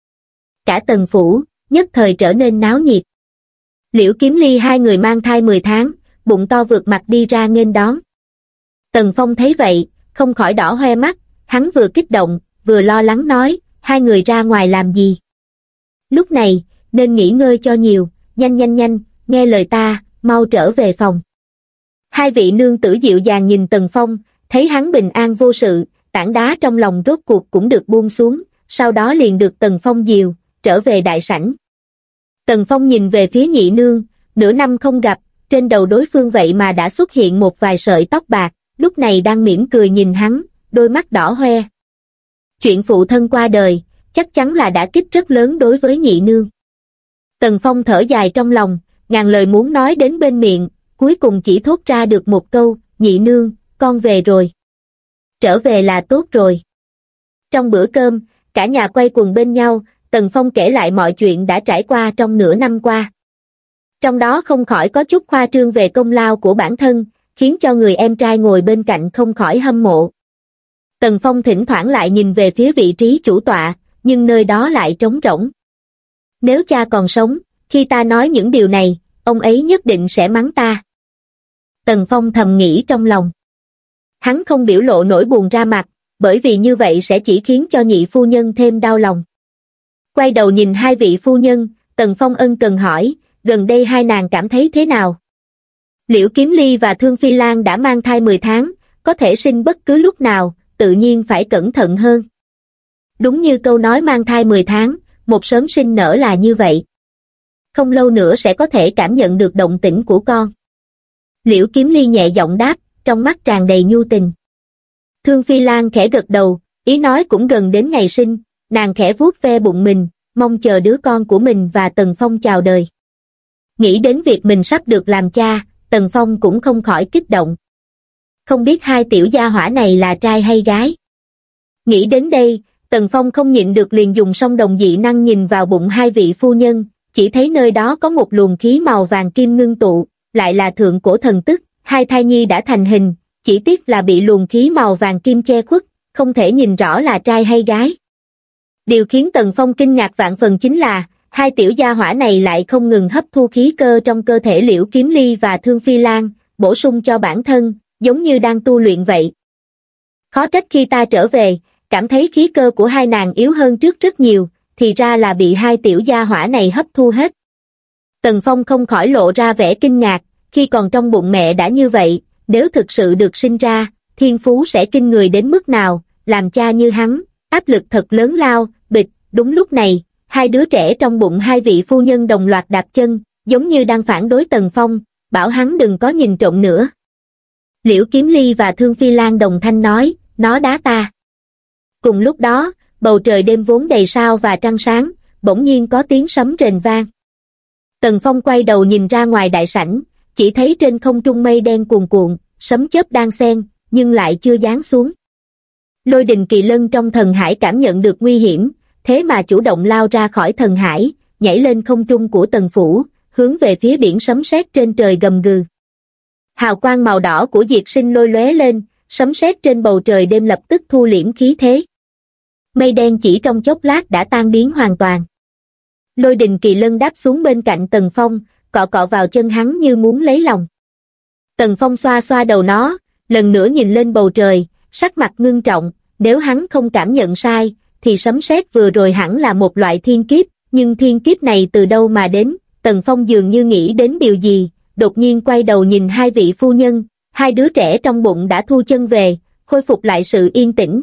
Cả Tần phủ, nhất thời trở nên náo nhiệt. Liễu Kiếm Ly hai người mang thai 10 tháng, bụng to vượt mặt đi ra nghênh đón. Tần Phong thấy vậy, không khỏi đỏ hoe mắt, hắn vừa kích động, vừa lo lắng nói, hai người ra ngoài làm gì? Lúc này, nên nghỉ ngơi cho nhiều, nhanh, nghe lời ta, mau trở về phòng. Hai vị nương tử dịu dàng nhìn Tần Phong, thấy hắn bình an vô sự, tảng đá trong lòng rốt cuộc cũng được buông xuống, sau đó liền được Tần Phong dìu, trở về đại sảnh. Tần Phong nhìn về phía nhị nương, nửa năm không gặp, trên đầu đối phương vậy mà đã xuất hiện một vài sợi tóc bạc, lúc này đang mỉm cười nhìn hắn, đôi mắt đỏ hoe. Chuyện phụ thân qua đời, chắc chắn là đả kích rất lớn đối với nhị nương. Tần Phong thở dài trong lòng, ngàn lời muốn nói đến bên miệng, cuối cùng chỉ thốt ra được một câu, nhị nương, con về rồi. Trở về là tốt rồi. Trong bữa cơm, cả nhà quay quần bên nhau, Tần Phong kể lại mọi chuyện đã trải qua trong nửa năm qua. Trong đó không khỏi có chút khoa trương về công lao của bản thân, khiến cho người em trai ngồi bên cạnh không khỏi hâm mộ. Tần Phong thỉnh thoảng lại nhìn về phía vị trí chủ tọa, nhưng nơi đó lại trống rỗng. Nếu cha còn sống, khi ta nói những điều này, ông ấy nhất định sẽ mắng ta. Tần Phong thầm nghĩ trong lòng. Hắn không biểu lộ nỗi buồn ra mặt, bởi vì như vậy sẽ chỉ khiến cho nhị phu nhân thêm đau lòng. Quay đầu nhìn hai vị phu nhân, Tần Phong ân cần hỏi, gần đây hai nàng cảm thấy thế nào? Liễu Kiếm Ly và Thương Phi Lan đã mang thai 10 tháng, có thể sinh bất cứ lúc nào, tự nhiên phải cẩn thận hơn. Đúng như câu nói mang thai 10 tháng, một sớm sinh nở là như vậy. Không lâu nữa sẽ có thể cảm nhận được động tĩnh của con. Liễu Kiếm Ly nhẹ giọng đáp, trong mắt tràn đầy nhu tình. Thương Phi Lan khẽ gật đầu, ý nói cũng gần đến ngày sinh, nàng khẽ vuốt ve bụng mình, mong chờ đứa con của mình và Tần Phong chào đời. Nghĩ đến việc mình sắp được làm cha, Tần Phong cũng không khỏi kích động. Không biết hai tiểu gia hỏa này là trai hay gái. Nghĩ đến đây, Tần Phong không nhịn được liền dùng song đồng dị năng nhìn vào bụng hai vị phu nhân, chỉ thấy nơi đó có một luồng khí màu vàng kim ngưng tụ, lại là thượng cổ thần tức, hai thai nhi đã thành hình, chỉ tiếc là bị luồng khí màu vàng kim che khuất, không thể nhìn rõ là trai hay gái. Điều khiến Tần Phong kinh ngạc vạn phần chính là, hai tiểu gia hỏa này lại không ngừng hấp thu khí cơ trong cơ thể Liễu Kiếm Ly và Thương Phi Lan, bổ sung cho bản thân, giống như đang tu luyện vậy. Khó trách khi ta trở về, cảm thấy khí cơ của hai nàng yếu hơn trước rất nhiều, thì ra là bị hai tiểu gia hỏa này hấp thu hết. Tần Phong không khỏi lộ ra vẻ kinh ngạc, khi còn trong bụng mẹ đã như vậy, nếu thực sự được sinh ra, thiên phú sẽ kinh người đến mức nào, làm cha như hắn, áp lực thật lớn lao, bịch, đúng lúc này, hai đứa trẻ trong bụng hai vị phu nhân đồng loạt đạp chân, giống như đang phản đối Tần Phong, bảo hắn đừng có nhìn trộm nữa. Liễu Kiếm Ly và Thương Phi Lan đồng thanh nói, nó đá ta. Cùng lúc đó, bầu trời đêm vốn đầy sao và trăng sáng, bỗng nhiên có tiếng sấm rền vang. Tần Phong quay đầu nhìn ra ngoài đại sảnh, chỉ thấy trên không trung mây đen cuồn cuộn, sấm chớp đan xen, nhưng lại chưa giáng xuống. Lôi Đình Kỳ Lân trong thần hải cảm nhận được nguy hiểm, thế mà chủ động lao ra khỏi thần hải, nhảy lên không trung của Tần phủ, hướng về phía biển sấm sét trên trời gầm gừ. Hào quang màu đỏ của diệt sinh lôi lóe lên, sấm sét trên bầu trời đêm lập tức thu liễm khí thế. Mây đen chỉ trong chốc lát đã tan biến hoàn toàn. Lôi Đình Kỳ Lân đáp xuống bên cạnh Tần Phong, cọ cọ vào chân hắn như muốn lấy lòng. Tần Phong xoa xoa đầu nó, lần nữa nhìn lên bầu trời, sắc mặt ngưng trọng, nếu hắn không cảm nhận sai, thì sấm sét vừa rồi hẳn là một loại thiên kiếp, nhưng thiên kiếp này từ đâu mà đến? Tần Phong dường như nghĩ đến điều gì, đột nhiên quay đầu nhìn hai vị phu nhân, hai đứa trẻ trong bụng đã thu chân về, khôi phục lại sự yên tĩnh.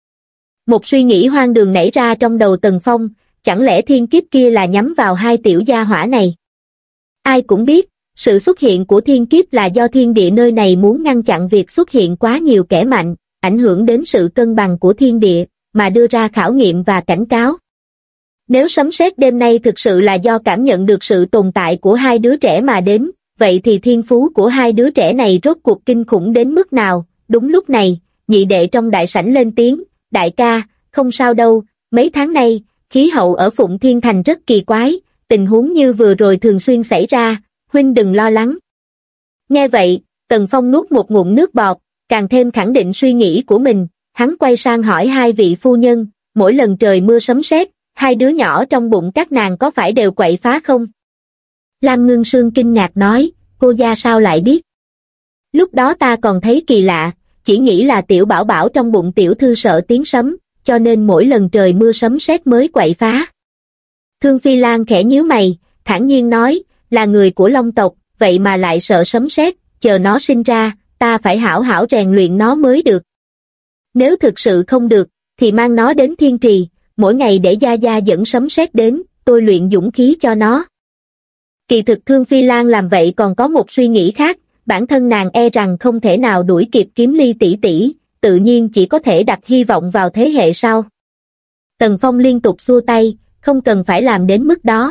Một suy nghĩ hoang đường nảy ra trong đầu Tần Phong, chẳng lẽ thiên kiếp kia là nhắm vào hai tiểu gia hỏa này? Ai cũng biết, sự xuất hiện của thiên kiếp là do thiên địa nơi này muốn ngăn chặn việc xuất hiện quá nhiều kẻ mạnh, ảnh hưởng đến sự cân bằng của thiên địa, mà đưa ra khảo nghiệm và cảnh cáo. Nếu sấm sét đêm nay thực sự là do cảm nhận được sự tồn tại của hai đứa trẻ mà đến, vậy thì thiên phú của hai đứa trẻ này rốt cuộc kinh khủng đến mức nào? Đúng lúc này, nhị đệ trong đại sảnh lên tiếng, đại ca, không sao đâu, mấy tháng nay, khí hậu ở Phụng Thiên Thành rất kỳ quái, tình huống như vừa rồi thường xuyên xảy ra, huynh đừng lo lắng. Nghe vậy, Tần Phong nuốt một ngụm nước bọt, càng thêm khẳng định suy nghĩ của mình, hắn quay sang hỏi hai vị phu nhân, mỗi lần trời mưa sấm sét, hai đứa nhỏ trong bụng các nàng có phải đều quậy phá không? Lam Ngưng Sương kinh ngạc nói, cô gia sao lại biết? Lúc đó ta còn thấy kỳ lạ, chỉ nghĩ là tiểu bảo bảo trong bụng tiểu thư sợ tiếng sấm, cho nên mỗi lần trời mưa sấm sét mới quậy phá. Thương Phi Lan khẽ nhíu mày, thản nhiên nói, là người của Long tộc, vậy mà lại sợ sấm sét, chờ nó sinh ra, ta phải hảo hảo rèn luyện nó mới được. Nếu thực sự không được, thì mang nó đến Thiên Trì, mỗi ngày để gia gia dẫn sấm sét đến, tôi luyện dũng khí cho nó. Kỳ thực Thương Phi Lan làm vậy còn có một suy nghĩ khác, bản thân nàng e rằng không thể nào đuổi kịp Kiếm Ly tỷ tỷ, tự nhiên chỉ có thể đặt hy vọng vào thế hệ sau. Tần Phong liên tục xua tay, không cần phải làm đến mức đó.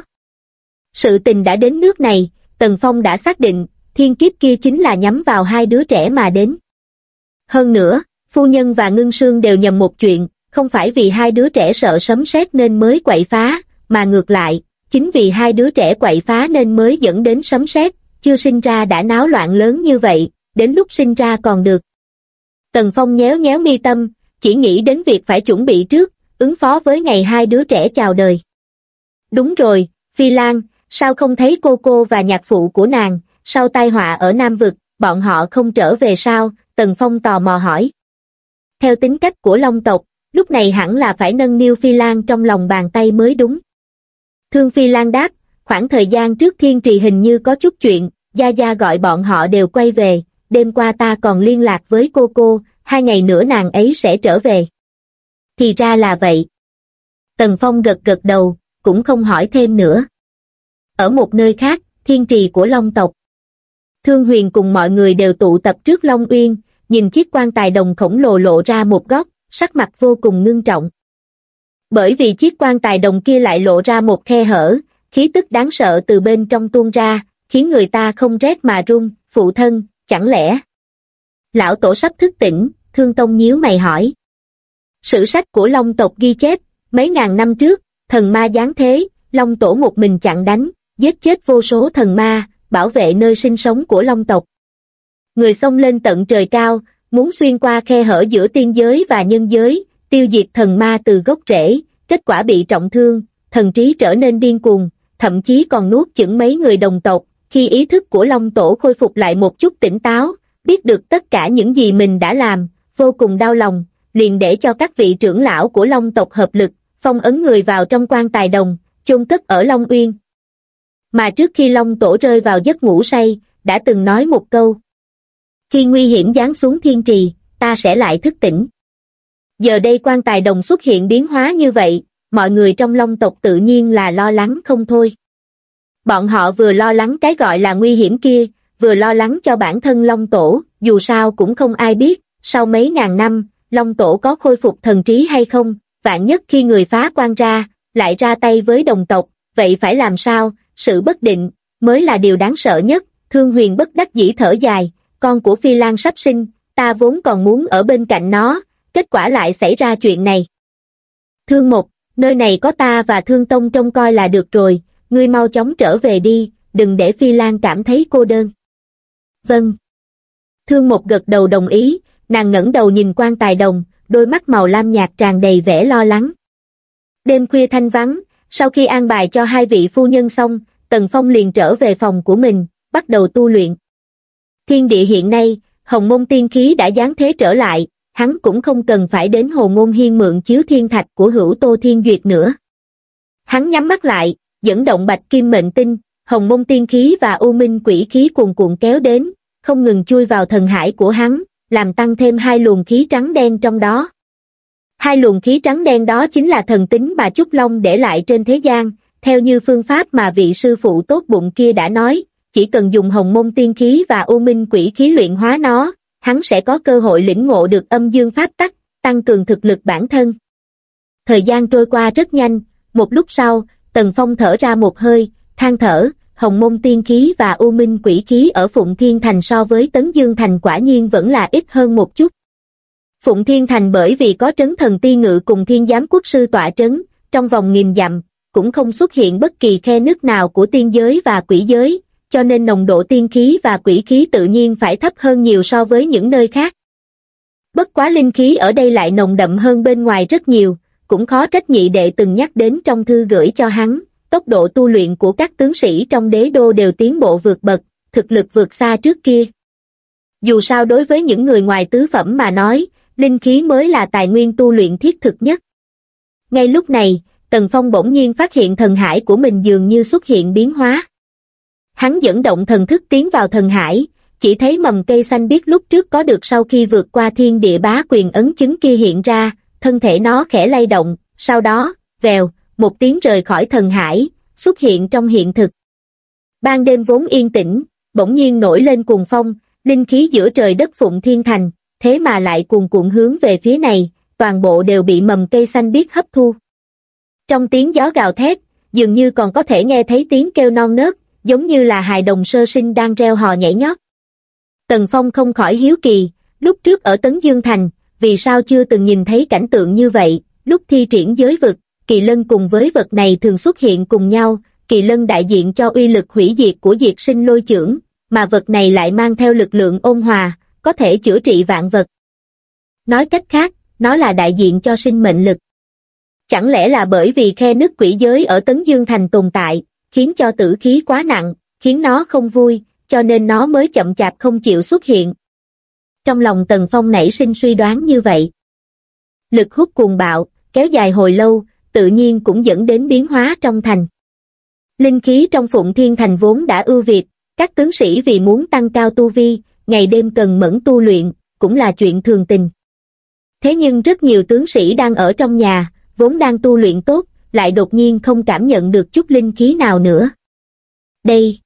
Sự tình đã đến nước này, Tần Phong đã xác định, thiên kiếp kia chính là nhắm vào hai đứa trẻ mà đến. Hơn nữa, phu nhân và Ngưng Sương đều nhầm một chuyện, không phải vì hai đứa trẻ sợ sấm sét nên mới quậy phá, mà ngược lại, chính vì hai đứa trẻ quậy phá nên mới dẫn đến sấm sét, chưa sinh ra đã náo loạn lớn như vậy, đến lúc sinh ra còn được. Tần Phong nhéo nhéo mi tâm, chỉ nghĩ đến việc phải chuẩn bị trước, ứng phó với ngày hai đứa trẻ chào đời. Đúng rồi, Phi Lan, sao không thấy cô và nhạc phụ của nàng, sau tai họa ở Nam Vực, bọn họ không trở về sao? Tần Phong tò mò hỏi. Theo tính cách của Long tộc, lúc này hẳn là phải nâng niu Phi Lan trong lòng bàn tay mới đúng. Thương Phi Lan đáp, khoảng thời gian trước Thiên Trì hình như có chút chuyện, gia gia gọi bọn họ đều quay về, đêm qua ta còn liên lạc với cô, 2 ngày nữa nàng ấy sẽ trở về. Thì ra là vậy. Tần Phong gật gật đầu, cũng không hỏi thêm nữa. Ở một nơi khác, Thiên Trì của Long tộc. Thương Huyền cùng mọi người đều tụ tập trước Long Uyên, nhìn chiếc quan tài đồng khổng lồ lộ ra một góc, sắc mặt vô cùng ngưng trọng. Bởi vì chiếc quan tài đồng kia lại lộ ra một khe hở, khí tức đáng sợ từ bên trong tuôn ra, khiến người ta không rét mà run. Phụ thân, chẳng lẽ lão tổ sắp thức tỉnh? Thương Tông nhíu mày hỏi. Sử sách của Long tộc ghi chép, mấy ngàn năm trước, thần ma giáng thế, Long tổ một mình chặn đánh, giết chết vô số thần ma, bảo vệ nơi sinh sống của Long tộc. Người xông lên tận trời cao, muốn xuyên qua khe hở giữa tiên giới và nhân giới, tiêu diệt thần ma từ gốc rễ, kết quả bị trọng thương, thần trí trở nên điên cuồng, thậm chí còn nuốt chửng mấy người đồng tộc. Khi ý thức của Long tổ khôi phục lại một chút tỉnh táo, biết được tất cả những gì mình đã làm, vô cùng đau lòng, liền để cho các vị trưởng lão của Long tộc hợp lực, phong ấn người vào trong quan tài đồng, chôn cất ở Long Uyên. Mà trước khi Long tổ rơi vào giấc ngủ say, đã từng nói một câu. Khi nguy hiểm giáng xuống Thiên Trì, ta sẽ lại thức tỉnh. Giờ đây quan tài đồng xuất hiện biến hóa như vậy, mọi người trong Long tộc tự nhiên là lo lắng không thôi. Bọn họ vừa lo lắng cái gọi là nguy hiểm kia, vừa lo lắng cho bản thân Long Tổ, dù sao cũng không ai biết, sau mấy ngàn năm, Long Tổ có khôi phục thần trí hay không, vạn nhất khi người phá quan ra, lại ra tay với đồng tộc, vậy phải làm sao, sự bất định, mới là điều đáng sợ nhất. Thương Huyền bất đắc dĩ thở dài, con của Phi Lan sắp sinh, ta vốn còn muốn ở bên cạnh nó, kết quả lại xảy ra chuyện này. Thương Mục, nơi này có ta và Thương Tông trông coi là được rồi, ngươi mau chóng trở về đi, đừng để Phi Lan cảm thấy cô đơn. Vâng. Thương Mục gật đầu đồng ý, nàng ngẩng đầu nhìn quan tài đồng, đôi mắt màu lam nhạt tràn đầy vẻ lo lắng. Đêm khuya thanh vắng, sau khi an bài cho hai vị phu nhân xong, Tần Phong liền trở về phòng của mình, bắt đầu tu luyện. Thiên địa hiện nay, hồng môn tiên khí đã giáng thế trở lại, hắn cũng không cần phải đến Hồ Ngôn Hiên mượn chiếu thiên thạch của Hữu Tô Thiên Duyệt nữa. Hắn nhắm mắt lại, dẫn động bạch kim mệnh tinh, hồng môn tiên khí và u minh quỷ khí cuồn cuộn kéo đến, không ngừng chui vào thần hải của hắn, làm tăng thêm hai luồng khí trắng đen trong đó. Hai luồng khí trắng đen đó chính là thần tính mà Trúc Long để lại trên thế gian, theo như phương pháp mà vị sư phụ tốt bụng kia đã nói, chỉ cần dùng hồng môn tiên khí và u minh quỷ khí luyện hóa nó, hắn sẽ có cơ hội lĩnh ngộ được âm dương pháp tắc, tăng cường thực lực bản thân. Thời gian trôi qua rất nhanh, một lúc sau, Tần Phong thở ra một hơi, than thở, hồng môn tiên khí và u minh quỷ khí ở Phụng Thiên Thành so với Tấn Dương Thành quả nhiên vẫn là ít hơn một chút. Phụng Thiên Thành bởi vì có Trấn Thần Ti Ngự cùng Thiên Giám Quốc Sư tọa trấn, trong vòng nghìn dặm, cũng không xuất hiện bất kỳ khe nứt nào của tiên giới và quỷ giới, cho nên nồng độ tiên khí và quỷ khí tự nhiên phải thấp hơn nhiều so với những nơi khác. Bất quá linh khí ở đây lại nồng đậm hơn bên ngoài rất nhiều, cũng khó trách nhị đệ từng nhắc đến trong thư gửi cho hắn, tốc độ tu luyện của các tướng sĩ trong đế đô đều tiến bộ vượt bậc, thực lực vượt xa trước kia. Dù sao đối với những người ngoài tứ phẩm mà nói, linh khí mới là tài nguyên tu luyện thiết thực nhất. Ngay lúc này, Tần Phong bỗng nhiên phát hiện thần hải của mình dường như xuất hiện biến hóa. Hắn dẫn động thần thức tiến vào thần hải, chỉ thấy mầm cây xanh biếc lúc trước có được sau khi vượt qua thiên địa bá quyền ấn chứng kia hiện ra, thân thể nó khẽ lay động, sau đó, vèo, một tiếng rời khỏi thần hải, xuất hiện trong hiện thực. Ban đêm vốn yên tĩnh, bỗng nhiên nổi lên cuồng phong, linh khí giữa trời đất Phụng Thiên Thành, thế mà lại cuồn cuộn hướng về phía này, toàn bộ đều bị mầm cây xanh biếc hấp thu. Trong tiếng gió gào thét, dường như còn có thể nghe thấy tiếng kêu non nớt, giống như là hài đồng sơ sinh đang reo hò nhảy nhót. Tần Phong không khỏi hiếu kỳ, lúc trước ở Tấn Dương Thành, vì sao chưa từng nhìn thấy cảnh tượng như vậy, lúc thi triển giới vực, kỳ lân cùng với vật này thường xuất hiện cùng nhau, kỳ lân đại diện cho uy lực hủy diệt của diệt sinh lôi chưởng, mà vật này lại mang theo lực lượng ôn hòa, có thể chữa trị vạn vật. Nói cách khác, nó là đại diện cho sinh mệnh lực. Chẳng lẽ là bởi vì khe nứt quỷ giới ở Tấn Dương Thành tồn tại, khiến cho tử khí quá nặng, khiến nó không vui, cho nên nó mới chậm chạp không chịu xuất hiện. Trong lòng Tần Phong nảy sinh suy đoán như vậy. Lực hút cuồng bạo, kéo dài hồi lâu, tự nhiên cũng dẫn đến biến hóa trong thành. Linh khí trong Phụng Thiên Thành vốn đã ưu việt, các tướng sĩ vì muốn tăng cao tu vi, ngày đêm cần mẫn tu luyện, cũng là chuyện thường tình. Thế nhưng rất nhiều tướng sĩ đang ở trong nhà, vốn đang tu luyện tốt, lại đột nhiên không cảm nhận được chút linh khí nào nữa. Đây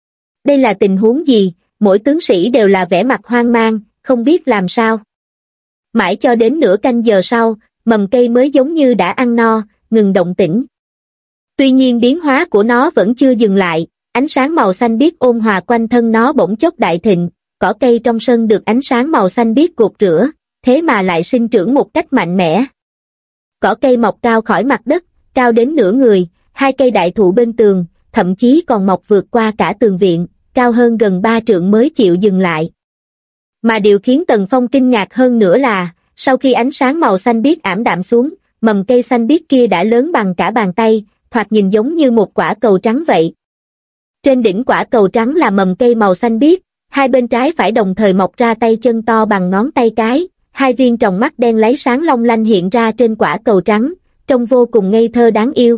là tình huống gì? Mỗi tướng sĩ đều là vẻ mặt hoang mang, không biết làm sao. Mãi cho đến nửa canh giờ sau, mầm cây mới giống như đã ăn no, ngừng động tĩnh. Tuy nhiên biến hóa của nó vẫn chưa dừng lại, ánh sáng màu xanh biếc ôn hòa quanh thân nó bỗng chốc đại thịnh, cỏ cây trong sân được ánh sáng màu xanh biếc gột rửa, thế mà lại sinh trưởng một cách mạnh mẽ. Cỏ cây mọc cao khỏi mặt đất, cao đến nửa người, hai cây đại thụ bên tường, thậm chí còn mọc vượt qua cả tường viện, cao hơn gần 3 trượng mới chịu dừng lại. Mà điều khiến Tần Phong kinh ngạc hơn nữa là, sau khi ánh sáng màu xanh biếc ảm đạm xuống, mầm cây xanh biếc kia đã lớn bằng cả bàn tay, thoạt nhìn giống như một quả cầu trắng vậy. Trên đỉnh quả cầu trắng là mầm cây màu xanh biếc, hai bên trái phải đồng thời mọc ra tay chân to bằng ngón tay cái, hai viên tròng mắt đen láy sáng long lanh hiện ra trên quả cầu trắng, trông vô cùng ngây thơ đáng yêu.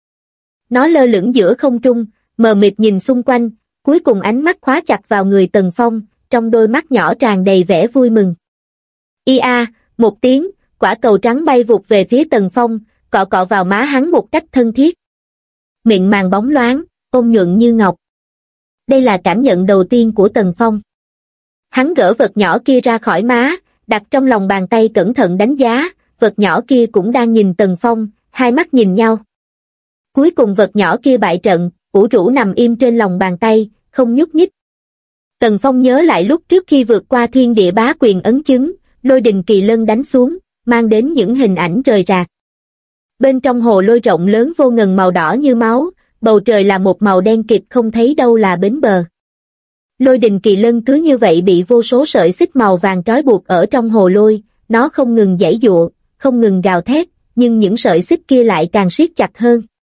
Nó lơ lửng giữa không trung, mờ mịt nhìn xung quanh, cuối cùng ánh mắt khóa chặt vào người Tần Phong, trong đôi mắt nhỏ tràn đầy vẻ vui mừng. Ia, một tiếng, quả cầu trắng bay vụt về phía Tần Phong, cọ cọ vào má hắn một cách thân thiết. Miệng màng bóng loáng, ôn nhuận như ngọc. Đây là cảm nhận đầu tiên của Tần Phong. Hắn gỡ vật nhỏ kia ra khỏi má, đặt trong lòng bàn tay cẩn thận đánh giá, vật nhỏ kia cũng đang nhìn Tần Phong, hai mắt nhìn nhau. Cuối cùng vật nhỏ kia bại trận, ủ rũ nằm im trên lòng bàn tay, không nhúc nhích. Tần Phong nhớ lại lúc trước khi vượt qua thiên địa bá quyền ấn chứng, lôi đình kỳ lân đánh xuống, mang đến những hình ảnh rời rạc. Bên trong hồ lôi rộng lớn vô ngần màu đỏ như máu, bầu trời là một màu đen kịt không thấy đâu là bến bờ. Lôi đình kỳ lân cứ như vậy bị vô số sợi xích màu vàng trói buộc ở trong hồ lôi, nó không ngừng giãy giụa, không ngừng gào thét, nhưng những sợi xích kia lại càng siết chặt hơn.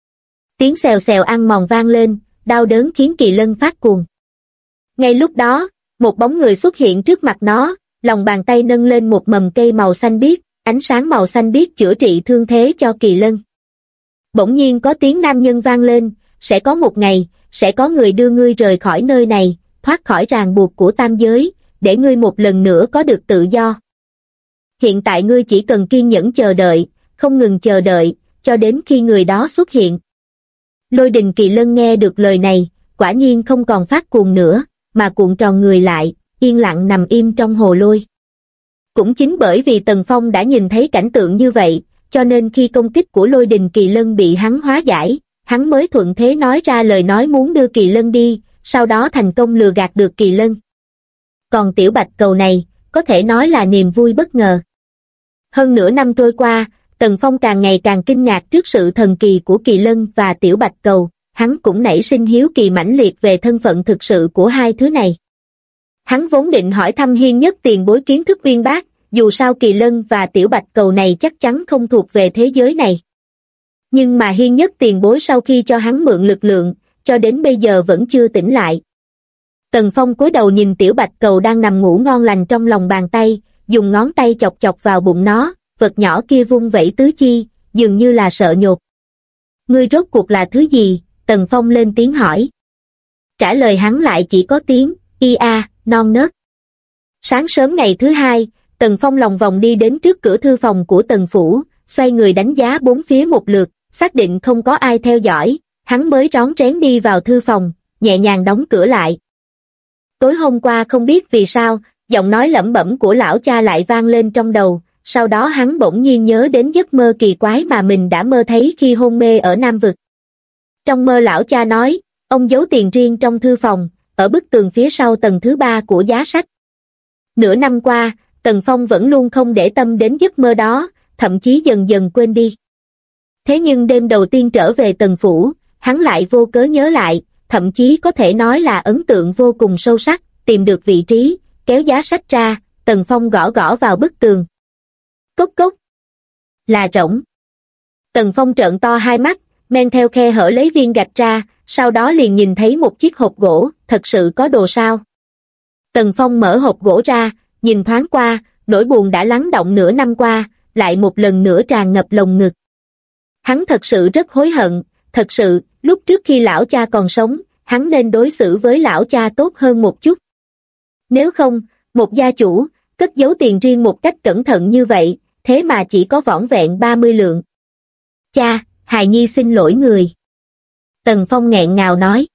Tiếng xèo xèo ăn mòn vang lên, đau đớn khiến kỳ lân phát cuồng. Ngay lúc đó, một bóng người xuất hiện trước mặt nó, lòng bàn tay nâng lên một mầm cây màu xanh biếc, ánh sáng màu xanh biếc chữa trị thương thế cho kỳ lân. Bỗng nhiên có tiếng nam nhân vang lên, sẽ có một ngày, sẽ có người đưa ngươi rời khỏi nơi này, thoát khỏi ràng buộc của tam giới, để ngươi một lần nữa có được tự do. Hiện tại ngươi chỉ cần kiên nhẫn chờ đợi, không ngừng chờ đợi, cho đến khi người đó xuất hiện. Lôi đình kỳ lân nghe được lời này, quả nhiên không còn phát cuồng nữa, mà cuộn tròn người lại, yên lặng nằm im trong hồ lôi. Cũng chính bởi vì Tần Phong đã nhìn thấy cảnh tượng như vậy, cho nên khi công kích của lôi đình kỳ lân bị hắn hóa giải, hắn mới thuận thế nói ra lời nói muốn đưa kỳ lân đi, sau đó thành công lừa gạt được kỳ lân. Còn tiểu bạch cầu này, có thể nói là niềm vui bất ngờ. Hơn nửa năm trôi qua, Tần Phong càng ngày càng kinh ngạc trước sự thần kỳ của kỳ lân và tiểu bạch cầu, hắn cũng nảy sinh hiếu kỳ mãnh liệt về thân phận thực sự của hai thứ này. Hắn vốn định hỏi thăm Hiên Nhất tiền bối kiến thức uyên bác, dù sao kỳ lân và tiểu bạch cầu này chắc chắn không thuộc về thế giới này. Nhưng mà Hiên Nhất tiền bối sau khi cho hắn mượn lực lượng, cho đến bây giờ vẫn chưa tỉnh lại. Tần Phong cúi đầu nhìn tiểu bạch cầu đang nằm ngủ ngon lành trong lòng bàn tay, dùng ngón tay chọc chọc vào bụng nó, vật nhỏ kia vung vẩy tứ chi, dường như là sợ nhột. Ngươi rốt cuộc là thứ gì? Tần Phong lên tiếng hỏi. Trả lời hắn lại chỉ có tiếng, ia, non nớt. Sáng sớm ngày thứ hai, Tần Phong lòng vòng đi đến trước cửa thư phòng của Tần Phủ, xoay người đánh giá bốn phía một lượt, xác định không có ai theo dõi, hắn mới rón rén đi vào thư phòng, nhẹ nhàng đóng cửa lại. Tối hôm qua không biết vì sao, giọng nói lẩm bẩm của lão cha lại vang lên trong đầu, sau đó hắn bỗng nhiên nhớ đến giấc mơ kỳ quái mà mình đã mơ thấy khi hôn mê ở Nam Vực. Trong mơ lão cha nói, ông giấu tiền riêng trong thư phòng, ở bức tường phía sau tầng thứ 3 của giá sách. Nửa năm qua, Tần Phong vẫn luôn không để tâm đến giấc mơ đó, thậm chí dần dần quên đi. Thế nhưng đêm đầu tiên trở về Tần Phủ, hắn lại vô cớ nhớ lại, thậm chí có thể nói là ấn tượng vô cùng sâu sắc, tìm được vị trí, kéo giá sách ra, Tần Phong gõ gõ vào bức tường. Cốc cốc. Là rỗng. Tần Phong trợn to hai mắt, men theo khe hở lấy viên gạch ra, sau đó liền nhìn thấy một chiếc hộp gỗ, thật sự có đồ sao. Tần Phong mở hộp gỗ ra, nhìn thoáng qua, nỗi buồn đã lắng đọng nửa năm qua, lại một lần nữa tràn ngập lồng ngực. Hắn thật sự rất hối hận, thật sự, lúc trước khi lão cha còn sống, hắn nên đối xử với lão cha tốt hơn một chút. Nếu không, một gia chủ, cất giấu tiền riêng một cách cẩn thận như vậy, thế mà chỉ có vỏn vẹn 30 lượng. Cha, hài nhi xin lỗi người. Tần Phong nghẹn ngào nói.